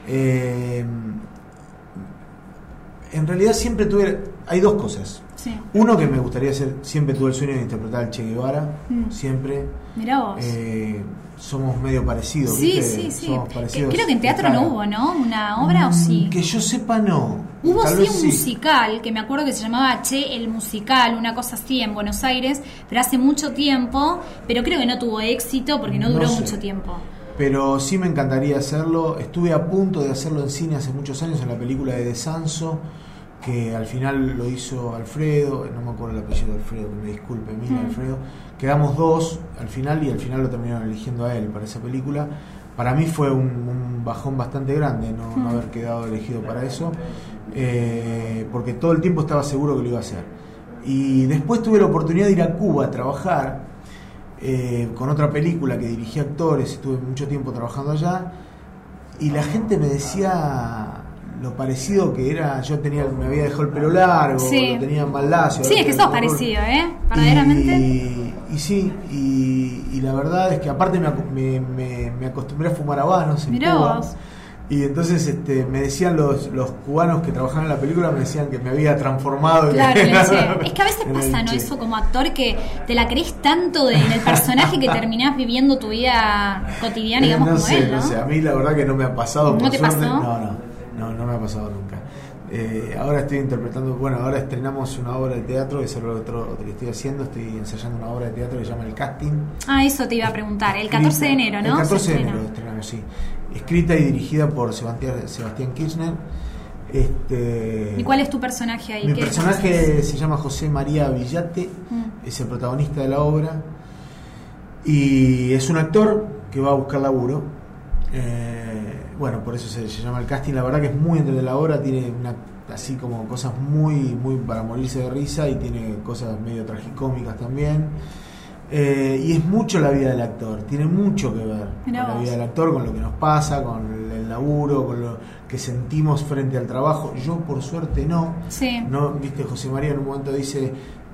Speaker 6: En realidad siempre hay dos cosas.
Speaker 4: Sí.
Speaker 6: Uno, que me gustaría hacer, siempre tuve el sueño de interpretar al Che Guevara, siempre.
Speaker 4: Mirá vos.
Speaker 6: Somos medio parecidos,
Speaker 4: Sí,
Speaker 6: ¿viste?
Speaker 4: sí.
Speaker 6: Somos parecidos.
Speaker 4: Creo que en teatro no hubo, ¿no? Una obra, ¿o sí?
Speaker 6: Que yo sepa, no.
Speaker 4: Hubo
Speaker 6: Tal
Speaker 4: sí
Speaker 6: vez
Speaker 4: un musical, que me acuerdo que se llamaba Che el Musical, una cosa así en Buenos Aires, pero hace mucho tiempo, pero creo que no tuvo éxito porque no duró mucho tiempo.
Speaker 6: Pero sí me encantaría hacerlo. Estuve a punto de hacerlo en cine hace muchos años, en la película de De Sanso, que al final lo hizo Alfredo, no me acuerdo el apellido de Alfredo, que me disculpe, mira Alfredo. Quedamos dos al final y al final lo terminaron eligiendo a él para esa película. Para mí fue un bajón bastante grande no haber quedado elegido para eso, porque todo el tiempo estaba seguro que lo iba a hacer. Y después tuve la oportunidad de ir a Cuba a trabajar con otra película que dirigí actores, estuve mucho tiempo trabajando allá, y la gente me decía lo parecido que era. Yo me había dejado el pelo largo, lo tenía mal lacio.
Speaker 4: Sí, es que sos parecido, verdaderamente.
Speaker 6: Y sí, y la verdad es que aparte me acostumbré a fumar habanos en Cuba.
Speaker 4: Vos.
Speaker 6: Y entonces me decían los cubanos que trabajaban en la película, me decían que me había transformado.
Speaker 4: Claro, es que a veces pasa, ¿no? Eso como actor, que te la crees tanto en el personaje que terminás viviendo tu vida cotidiana, digamos,
Speaker 6: no
Speaker 4: como
Speaker 6: sé,
Speaker 4: él, ¿no?
Speaker 6: No sé, a mí la verdad que no me ha pasado.
Speaker 4: ¿No
Speaker 6: por
Speaker 4: te
Speaker 6: suerte.
Speaker 4: pasó?
Speaker 6: No me ha pasado nunca. Ahora estoy interpretando, ahora estrenamos una obra de teatro, que es lo otro que estoy haciendo. Estoy ensayando una obra de teatro que se llama El Casting.
Speaker 4: Eso te iba a preguntar, el 14 de enero, ¿no?
Speaker 6: El 14 de enero estrenamos, sí. Escrita y dirigida por Sebastián Kirchner.
Speaker 4: ¿Y cuál es tu personaje ahí?
Speaker 6: Mi personaje se llama José María Villate, es el protagonista de la obra, y es un actor que va a buscar laburo. Por eso se llama El Casting. La verdad que es muy entre la obra, tiene así como cosas muy para morirse de risa, y tiene cosas medio tragicómicas también. Y es mucho la vida del actor, tiene mucho que ver con la vida del actor, con lo que nos pasa, con el laburo, con lo que sentimos frente al trabajo. Yo por suerte no, viste, José María en un momento dice,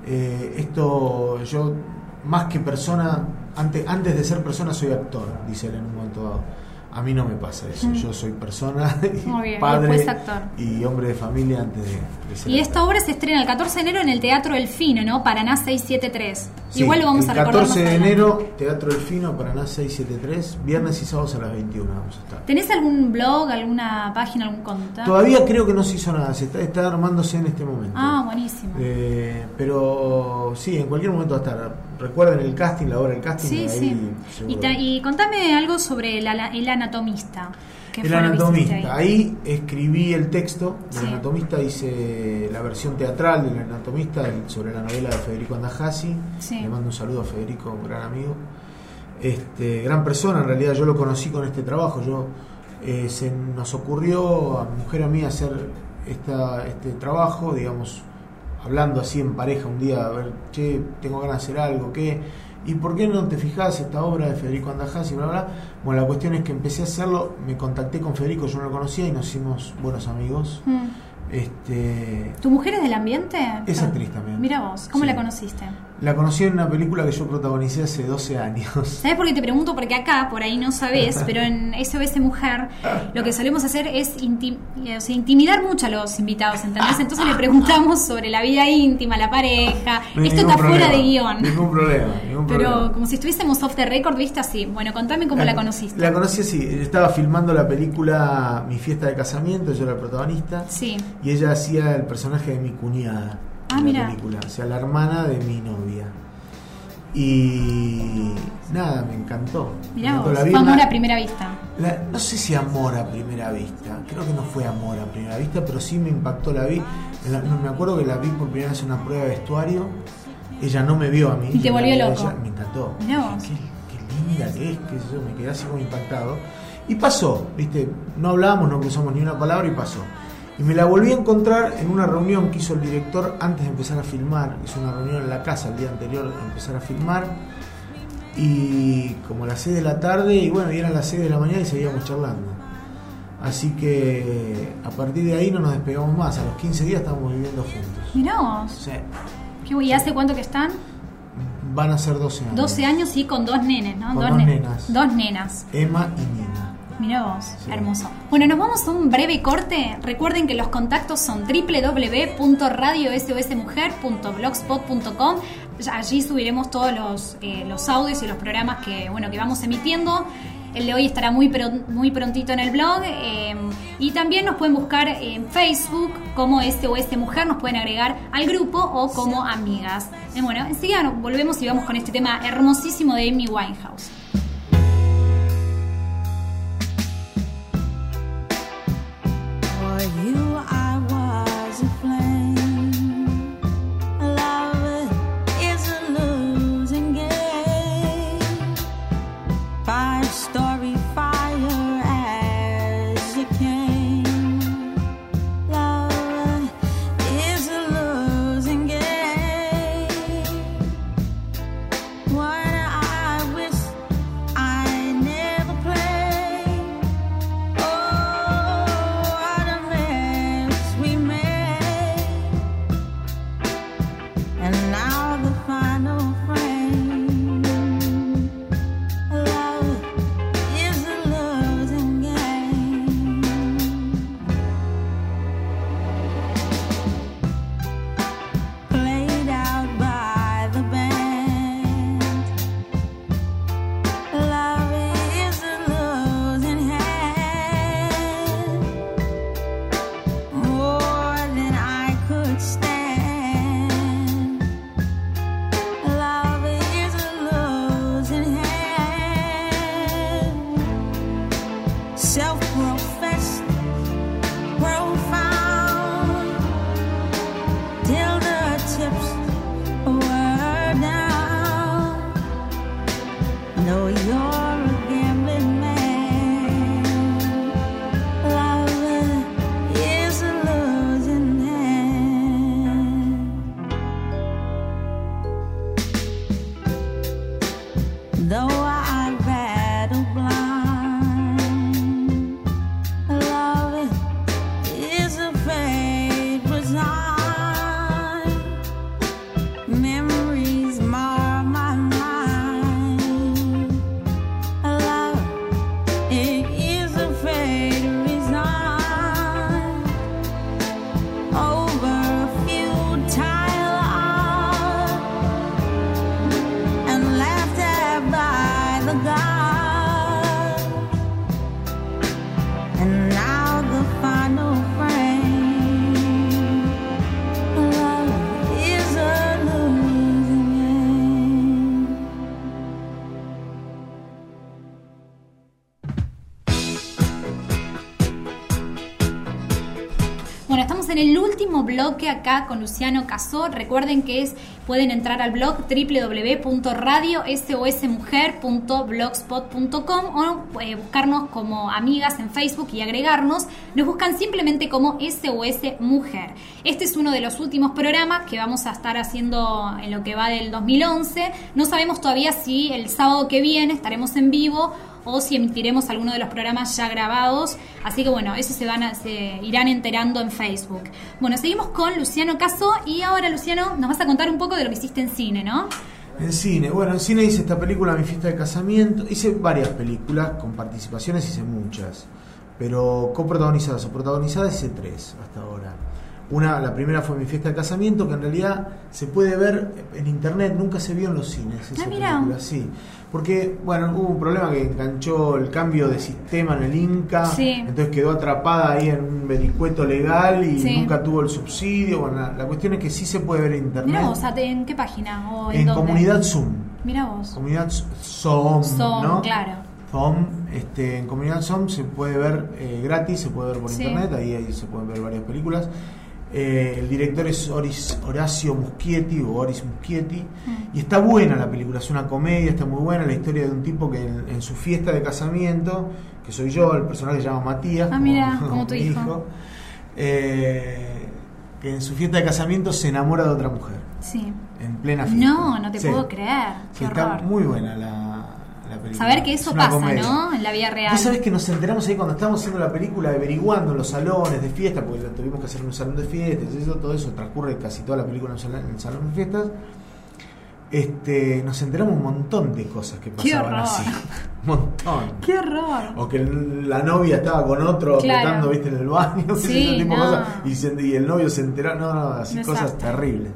Speaker 6: yo más que persona, antes de ser persona soy actor, dice él en un momento dado. A mí no me pasa eso, yo soy persona, y padre y hombre de familia antes de ser.
Speaker 4: Y esta obra se estrena el 14 de enero en el Teatro El Fino, ¿no? Paraná 673.
Speaker 6: Sí,
Speaker 4: igual lo vamos a recordar.
Speaker 6: 14 de enero, Teatro El Fino, Paraná 673, viernes y sábados a las 21 vamos a estar.
Speaker 4: ¿Tenés algún blog, alguna página, algún contacto?
Speaker 6: Todavía creo que no se hizo nada, está armándose en este momento.
Speaker 4: Buenísimo.
Speaker 6: Pero sí, en cualquier momento va a estar. Recuerden el casting, la obra del casting.
Speaker 4: Sí. Y contame algo sobre el Anatomista.
Speaker 6: El Anatomista, ahí escribí el texto del Anatomista, hice la versión teatral del Anatomista sobre la novela de Federico Andajasi. Le mando un saludo a Federico, un gran amigo, gran persona. En realidad yo lo conocí con este trabajo. Se nos ocurrió a mi mujer y a mí hacer este trabajo, digamos, hablando así en pareja un día, a ver, che, tengo ganas de hacer algo, ¿y por qué no te fijas esta obra de Federico Andajasi, bla, bla? Bueno, la cuestión es que empecé a hacerlo, me contacté con Federico, yo no lo conocía, y nos hicimos buenos amigos.
Speaker 4: ¿Tu mujer es del ambiente?
Speaker 6: Es actriz también.
Speaker 4: Mira vos, ¿cómo la conociste?
Speaker 6: La conocí en una película que yo protagonicé hace 12 años.
Speaker 4: ¿Sabes por qué te pregunto? Porque acá, por ahí no sabés, pero en SOS Mujer lo que solemos hacer es intimidar mucho a los invitados, ¿entendés? Entonces le preguntamos sobre la vida íntima, la pareja. Esto está fuera de guión.
Speaker 6: Ningún problema.
Speaker 4: Pero como si estuviésemos off the record, ¿viste? Así. Bueno, contame cómo la conociste.
Speaker 6: La conocí así. Estaba filmando la película Mi Fiesta de Casamiento, yo era el protagonista.
Speaker 4: Sí.
Speaker 6: Y ella hacía el personaje de mi cuñada. En la película, o sea, la hermana de mi novia. Y nada, me encantó.
Speaker 4: Mirá vos, fue amor a primera vista.
Speaker 6: No sé si amor a primera vista, creo que no fue amor a primera vista, pero sí me impactó, la vi. Me acuerdo que la vi por primera vez en una prueba de vestuario. Ella no me vio a mí.
Speaker 4: Y te volvió loco.
Speaker 6: Me encantó.
Speaker 4: Mirá vos.
Speaker 6: Qué linda que es, me quedé así como impactado. Y pasó, ¿viste? No hablamos, no cruzamos ni una palabra y pasó. Y me la volví a encontrar en una reunión que hizo el director antes de empezar a filmar. Hizo una reunión en la casa el día anterior de empezar a filmar. Y como a las 6 de la tarde, y bueno, y eran las 6 de la mañana y seguíamos charlando. Así que a partir de ahí no nos despegamos más. A los 15 días estamos viviendo juntos.
Speaker 4: Mirá vos.
Speaker 6: Sí.
Speaker 4: ¿Y hace cuánto que están?
Speaker 6: Van a ser 12 años.
Speaker 4: 12 años y con dos nenes, ¿no?
Speaker 6: Con dos nenas.
Speaker 4: Dos nenas.
Speaker 6: Emma y Nina.
Speaker 4: Mirá vos, hermoso. Bueno, nos vamos a un breve corte. Recuerden que los contactos son www.radiososmujer.blogspot.com. Allí subiremos todos los audios y los programas que vamos emitiendo. El de hoy estará muy prontito en el blog. Y también nos pueden buscar en Facebook como SOS Mujer. Nos pueden agregar al grupo o como amigas. Bueno, enseguida volvemos y vamos con este tema hermosísimo de Amy Winehouse.
Speaker 5: For you I was a flame. Love is a losing game. 5-story fire as you came. Love is a losing game. One I wish I never played. Oh, what a mess we made. And now the final frame. Love is a losing game. Played out by the band. Love is a losing hand. More than I could stand. Love is a losing hand. Self-professed, profound, till the tips were down. No, you're a gambling man. Love is a losing hand. Though I battle blind, love is a fate resigned. Memories mar my mind. Love, it is a fate resigned. Over a futile art and laughed at by the gods. And now the final frame. Love is a losing game.
Speaker 4: Bueno, estamos en el último bloque acá con Luciano Casó. Recuerden que pueden entrar al blog www.radiososmujer.blogspot.com o buscarnos como amigas en Facebook y agregarnos. Nos buscan simplemente como SOS Mujer. Este es uno de los últimos programas que vamos a estar haciendo en lo que va del 2011. No sabemos todavía si el sábado que viene estaremos en vivo o si emitiremos alguno de los programas ya grabados. Así que bueno, eso se irán enterando en Facebook. Bueno, seguimos con Luciano Casó y ahora, Luciano, nos vas a contar un poco de lo que hiciste en cine, ¿no?
Speaker 6: En cine, bueno, en cine hice esta película, Mi fiesta de casamiento. Hice varias películas con participaciones, hice muchas, pero coprotagonizadas o protagonizadas hice 3 hasta ahora. La primera fue Mi fiesta de casamiento, que en realidad se puede ver en internet, nunca se vio en los cines esa película, sí. Porque, bueno, hubo un problema que enganchó el cambio de sistema en el Inca, entonces quedó atrapada ahí en un vericueto legal y nunca tuvo el subsidio. Bueno, la cuestión es que sí se puede ver en internet.
Speaker 4: Mirá vos, ¿en qué página? ¿O
Speaker 6: en
Speaker 4: dónde?
Speaker 6: Comunidad Zoom.
Speaker 4: Mirá vos.
Speaker 6: Comunidad Zoom, ¿no?
Speaker 4: Claro.
Speaker 6: Zoom, en Comunidad Zoom se puede ver gratis, se puede ver por internet, ahí se pueden ver varias películas. El director es Horacio Muschietti o Oris Muschietti y está buena la película, es una comedia, está muy buena, la historia de un tipo que en su fiesta de casamiento, que soy yo, el personaje se llama Matías,
Speaker 4: como tu hijo.
Speaker 6: Que en su fiesta de casamiento se enamora de otra mujer, en plena fiesta.
Speaker 4: No te puedo creer, qué horror.
Speaker 6: Está muy buena la película.
Speaker 4: Saber que eso pasa, comedia, ¿no? En la vida real.
Speaker 6: Vos sabés que nos enteramos ahí cuando estábamos haciendo la película, averiguando en los salones de fiesta, porque tuvimos que hacer un salón de fiestas, todo eso transcurre casi toda la película en el salón de fiestas. nos enteramos un montón de cosas que pasaban así. Un montón.
Speaker 4: ¡Qué horror!
Speaker 6: O que la novia estaba con otro apretando, viste, en el baño,
Speaker 4: sí,
Speaker 6: ese tipo de
Speaker 4: no.
Speaker 6: cosas, y el novio se enteró, así
Speaker 4: Desastre.
Speaker 6: cosas terribles.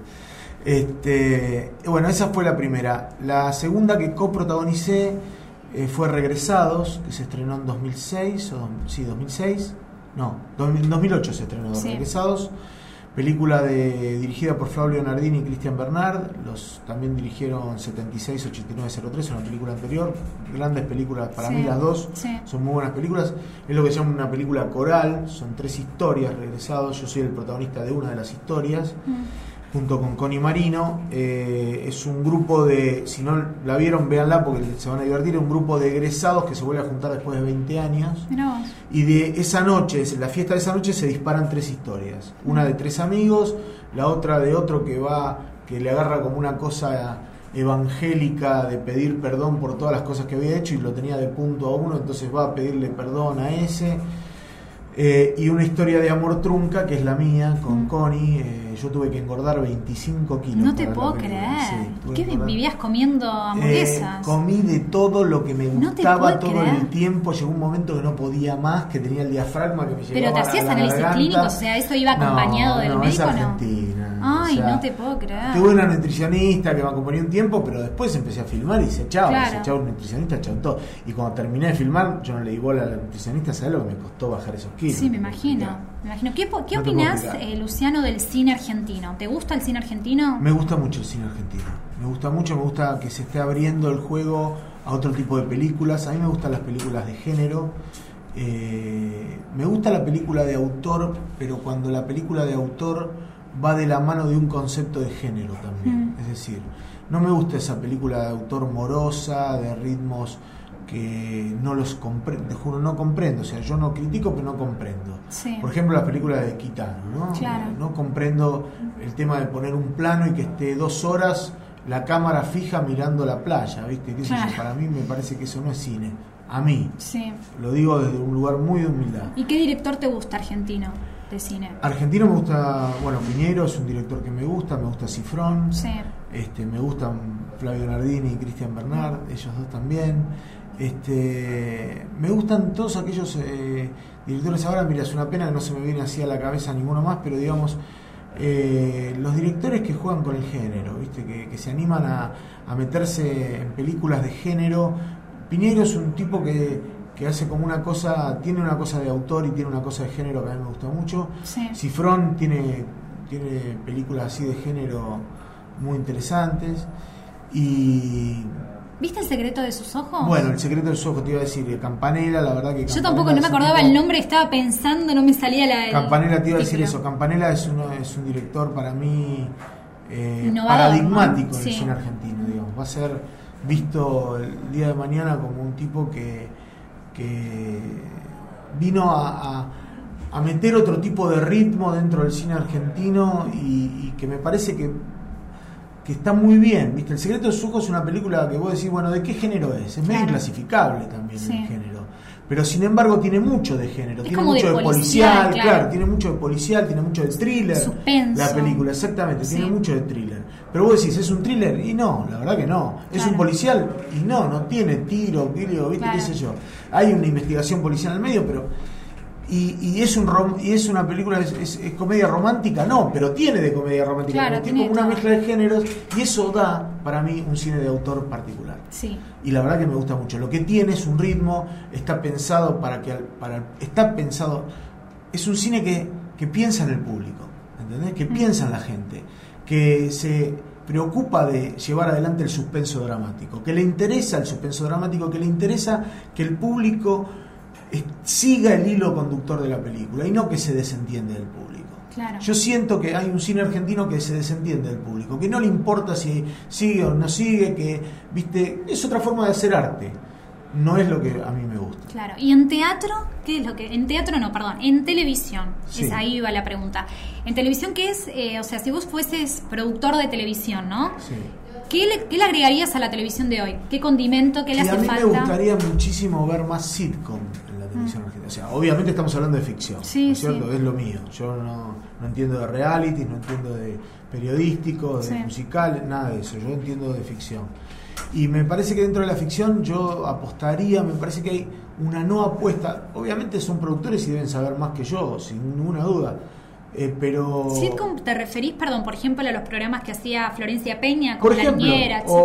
Speaker 6: Bueno, esa fue la primera. La segunda que coprotagonicé fue Regresados, que se estrenó en 2006, 2006. No, 2008 se estrenó Regresados. Película dirigida por Flavio Nardini y Cristian Bernard. También dirigieron 76-8903, una película anterior. Grandes películas, para mí las dos son muy buenas películas. Es lo que se llama una película coral, son 3 historias. Regresados, yo soy el protagonista de una de las historias, junto con Connie Marino. Es un grupo si no la vieron, véanla porque se van a divertir. Es un grupo de egresados que se vuelve a juntar después de 20 años. Y de esa noche, la fiesta de esa noche, se disparan 3 historias. Una de 3 amigos, la otra de otro que le agarra como una cosa evangélica de pedir perdón por todas las cosas que había hecho y lo tenía de punto a uno, entonces va a pedirle perdón a ese. Y una historia de amor trunca, que es la mía, con Connie. Yo tuve que engordar 25 kilos.
Speaker 4: No te puedo creer. ¿Qué vivías comiendo hamburguesas?
Speaker 6: Comí de todo lo que me gustaba todo
Speaker 4: creer.
Speaker 6: el tiempo. Llegó un momento que no podía más, que tenía el diafragma que me llegaba.
Speaker 4: ¿Pero te hacías análisis clínicos? O sea, ¿eso iba acompañado del médico
Speaker 6: es
Speaker 4: o no?
Speaker 6: Argentina.
Speaker 4: Ay, no te puedo creer.
Speaker 6: Tuve una nutricionista que me acompañó un tiempo, pero después empecé a filmar y se echaba un nutricionista, echaba todo. Y cuando terminé de filmar, yo no le di bola a la nutricionista, ¿sabes lo que me costó bajar esos kilos?
Speaker 4: Sí, me imagino. ¿Qué opinás, Luciano, del cine argentino? ¿Te gusta el cine argentino?
Speaker 6: Me gusta mucho el cine argentino. Me gusta que se esté abriendo el juego a otro tipo de películas. A mí me gustan las películas de género. Me gusta la película de autor, pero cuando la película de autor va de la mano de un concepto de género también. Es decir, no me gusta esa película de autor morosa, de ritmos que no los comprendo, te juro, no comprendo. O sea, yo no critico, pero no comprendo. Por ejemplo, las películas de Kitano, ¿no? No comprendo el tema de poner un plano y que esté 2 horas la cámara fija mirando la playa, ¿viste? ¿Qué sé yo? Para mí me parece que eso no es cine. A mí. Lo digo desde un lugar muy de humildad.
Speaker 4: ¿Y qué director te gusta argentino de cine?
Speaker 6: Argentino me gusta, Piñeiro es un director que me gusta Cifrón. Me gustan Flavio Nardini y Cristian Bernard, ellos dos también. Me gustan todos aquellos directores. Ahora, mira, es una pena que no se me viene así a la cabeza ninguno más, pero digamos, los directores que juegan con el género, ¿viste? Que se animan a meterse en películas de género. Piñeiro es un tipo que hace como una cosa, tiene una cosa de autor y tiene una cosa de género que a mí me gusta mucho. Cifrón tiene películas así de género muy interesantes. Y
Speaker 4: ¿viste El secreto de sus ojos?
Speaker 6: Bueno, El secreto de sus ojos, te iba a decir, Campanella, la verdad que...
Speaker 4: Yo tampoco no me acordaba el nombre, estaba pensando, no me salía
Speaker 6: Campanella, te iba a decir eso. Campanella es un director para mí paradigmático en el cine argentino, digamos. Va a ser visto el día de mañana como un tipo que vino a meter otro tipo de ritmo dentro del cine argentino y que me parece que está muy bien, ¿viste? El secreto de sus ojos es una película que vos decís, bueno, ¿de qué género es? Es medio inclasificable también el género. Pero sin embargo tiene mucho de género, tiene mucho de policial, claro, tiene mucho de policial, tiene mucho de thriller.
Speaker 4: Suspenso.
Speaker 6: La película, exactamente, tiene mucho de thriller. Pero vos decís, ¿es un thriller? Y no, la verdad que no. ¿Es un policial? Y no tiene tiro, ¿viste? Qué sé yo. Hay una investigación policial en el medio, pero... Y es una película, es comedia romántica, no, pero tiene de comedia romántica, tiene como una mezcla de géneros, y eso da para mí un cine de autor particular. Y la verdad que me gusta mucho. Lo que tiene es un ritmo, está pensado es un cine que piensa en el público, ¿entendés? Que piensa en la gente, que se preocupa de llevar adelante el suspenso dramático, que le interesa el suspenso dramático, que le interesa que el público siga el hilo conductor de la película y no que se desentiende del público. Yo siento que hay un cine argentino que se desentiende del público, que no le importa si sigue o no sigue, que, ¿viste? Es otra forma de hacer arte. No es lo que a mí me gusta.
Speaker 4: Claro. ¿Y en teatro? ¿Qué es lo que...? En teatro no, perdón. En televisión. Ahí va la pregunta. En televisión, ¿qué es? O sea, si vos fueses productor de televisión, ¿no? ¿Qué le agregarías a la televisión de hoy? ¿Qué condimento? ¿Qué le hace falta?
Speaker 6: A mí me gustaría muchísimo ver más sitcom en la televisión argentina. o sea, obviamente estamos hablando de ficción,
Speaker 4: sí,
Speaker 6: ¿no es cierto?
Speaker 4: sí.
Speaker 6: Es lo mío. Yo no entiendo de reality, no entiendo de periodístico, de
Speaker 4: Sí.
Speaker 6: musical, nada de eso. Yo entiendo de ficción. Y me parece que dentro de la ficción yo apostaría, me parece que hay una no apuesta. Obviamente son productores y deben saber más que yo, sin ninguna duda. Pero...
Speaker 4: ¿Sitcom te referís, perdón, por ejemplo, a los programas que hacía Florencia Peña,
Speaker 6: por
Speaker 4: como
Speaker 6: ejemplo,
Speaker 4: La Niñera, etc.?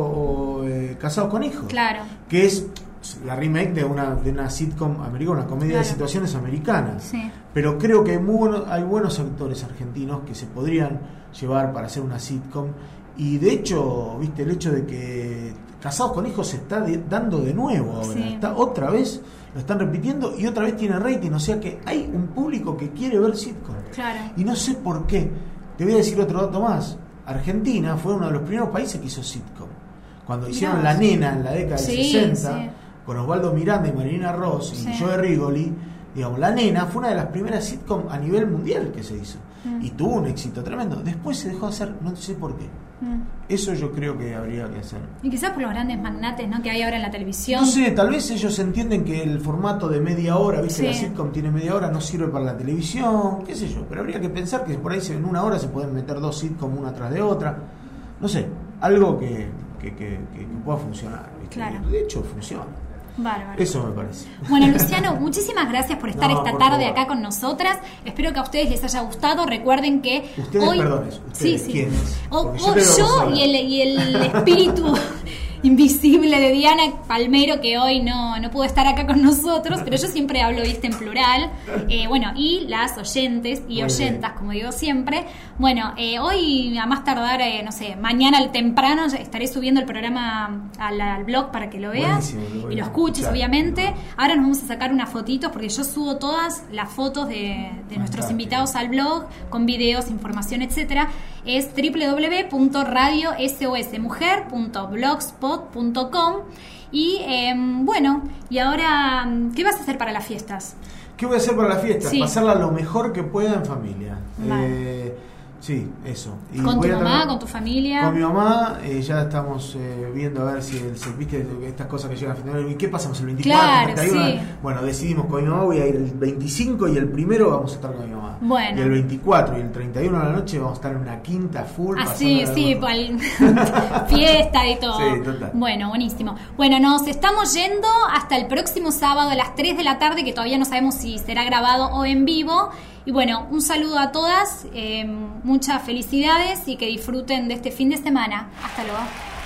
Speaker 6: o Casados con Hijos.
Speaker 4: Claro.
Speaker 6: Que es la remake de una sitcom americana, una comedia
Speaker 4: Claro.
Speaker 6: de situaciones americanas.
Speaker 4: Sí.
Speaker 6: Pero creo que hay buenos actores argentinos que se podrían llevar para hacer una sitcom. Y de hecho, viste, el hecho de que Casados con Hijos se está dando de nuevo ahora.
Speaker 4: Sí.
Speaker 6: Está otra vez, lo están repitiendo y otra vez tiene rating. O sea que hay un público que quiere ver sitcom.
Speaker 4: Claro.
Speaker 6: Y no sé por qué. Te voy a decir otro dato más. Argentina fue uno de los primeros países que hizo sitcom. Cuando hicieron
Speaker 4: Mirá.
Speaker 6: La Nena en la década del
Speaker 4: Sí,
Speaker 6: 60,
Speaker 4: sí.
Speaker 6: con Osvaldo Miranda y Marilina Ross y
Speaker 4: Sí.
Speaker 6: Joe Rigoli, digamos, La Nena fue una de las primeras sitcom a nivel mundial que se hizo.
Speaker 4: Mm.
Speaker 6: Y tuvo un éxito tremendo. Después se dejó de hacer, no sé por qué. Eso yo creo que habría que hacer.
Speaker 4: Y quizás por los grandes magnates, ¿no?, que hay ahora en la televisión.
Speaker 6: No sé, tal vez ellos entienden que el formato de media hora, viste,
Speaker 4: Sí.
Speaker 6: la sitcom tiene media hora, no sirve para la televisión, qué sé yo, pero habría que pensar que por ahí en una hora se pueden meter dos sitcoms una tras de otra. No sé, algo que pueda funcionar, ¿viste?
Speaker 4: Claro.
Speaker 6: De hecho, funciona.
Speaker 4: Bárbaro.
Speaker 6: Eso me parece.
Speaker 4: Bueno, Luciano, muchísimas gracias por estar
Speaker 6: No,
Speaker 4: esta
Speaker 6: por
Speaker 4: tarde
Speaker 6: favor.
Speaker 4: acá con nosotras. Espero que a ustedes les haya gustado. Recuerden que
Speaker 6: Ustedes,
Speaker 4: hoy...
Speaker 6: perdón, ustedes,
Speaker 4: Sí.
Speaker 6: ¿quiénes?
Speaker 4: O
Speaker 6: Porque
Speaker 4: yo,
Speaker 6: te veo sola.
Speaker 4: y el espíritu invisible de Diana Palmero, que hoy no pudo estar acá con nosotros, pero yo siempre hablo, viste, en plural. Bueno, y las oyentes y
Speaker 6: Muy
Speaker 4: oyentas,
Speaker 6: bien.
Speaker 4: como digo siempre. Bueno, hoy a más tardar, no sé, mañana al temprano ya estaré subiendo el programa al blog para que lo veas.
Speaker 6: Buenísimo, lo voy
Speaker 4: Y lo
Speaker 6: a
Speaker 4: escuches,
Speaker 6: escuchar.
Speaker 4: obviamente. Ahora nos vamos a sacar unas fotitos porque yo subo todas las fotos de nuestros
Speaker 6: Fantástico.
Speaker 4: invitados al blog con videos, información, etcétera. Es www.radiososmujer.blogspot.com. Y bueno, y ahora, ¿qué vas a hacer para las fiestas?
Speaker 6: ¿Qué voy a hacer para la fiesta?
Speaker 4: Sí.
Speaker 6: Pasarla lo mejor que pueda en familia.
Speaker 4: Vale.
Speaker 6: Sí, eso. Y
Speaker 4: ¿Con tu
Speaker 6: voy a
Speaker 4: mamá,
Speaker 6: también-
Speaker 4: con tu familia?
Speaker 6: Con mi mamá, ya estamos viendo a ver si viste estas cosas que llegan a final. ¿Y qué pasamos el 24?
Speaker 4: Claro,
Speaker 6: el 31?
Speaker 4: sí.
Speaker 6: Bueno, decidimos con mi mamá, voy a ir el 25 y el primero vamos a estar con mi mamá.
Speaker 4: Bueno.
Speaker 6: Y el 24 y el 31 de la noche vamos a estar en una quinta full.
Speaker 4: Así,
Speaker 6: pasándola
Speaker 4: sí,
Speaker 6: hermoso.
Speaker 4: fiesta y todo.
Speaker 6: Sí, total.
Speaker 4: Bueno, buenísimo. Bueno, nos estamos yendo hasta el próximo sábado a las 3 de la tarde, que todavía no sabemos si será grabado o en vivo. Y bueno, un saludo a todas, muchas felicidades y que disfruten de este fin de semana. Hasta luego.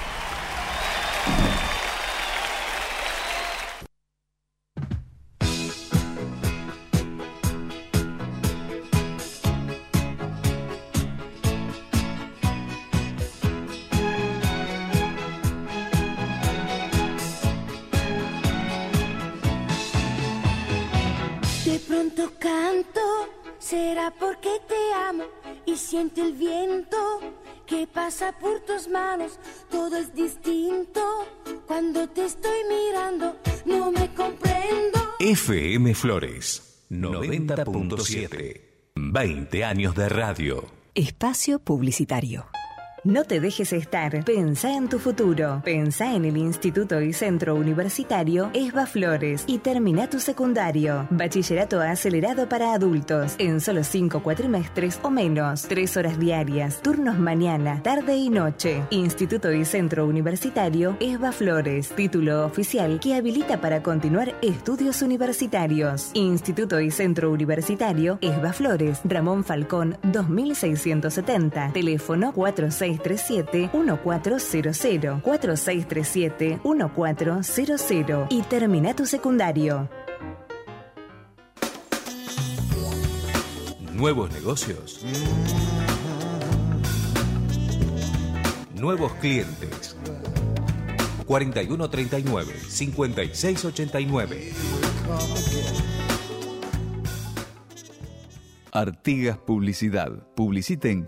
Speaker 2: De pronto canto, será porque te amo y siento el viento que pasa por tus manos. Todo es distinto cuando te estoy mirando, no me comprendo.
Speaker 1: FM Flores 90.7. 20 años de radio.
Speaker 11: Espacio publicitario. No te dejes estar. Pensá en tu futuro. Pensá en el Instituto y Centro Universitario ESBA Flores y termina tu secundario. Bachillerato acelerado para adultos en solo 5 cuatrimestres o menos. 3 horas diarias. Turnos mañana, tarde y noche. Instituto y Centro Universitario ESBA Flores. Título oficial que habilita para continuar estudios universitarios. Instituto y Centro Universitario ESBA Flores. Ramón Falcón 2670. Teléfono 4637-1400, 4637-1400 y termina tu secundario.
Speaker 1: Nuevos negocios. Nuevos clientes. 4139-5689.
Speaker 12: Artigas Publicidad. Publicite en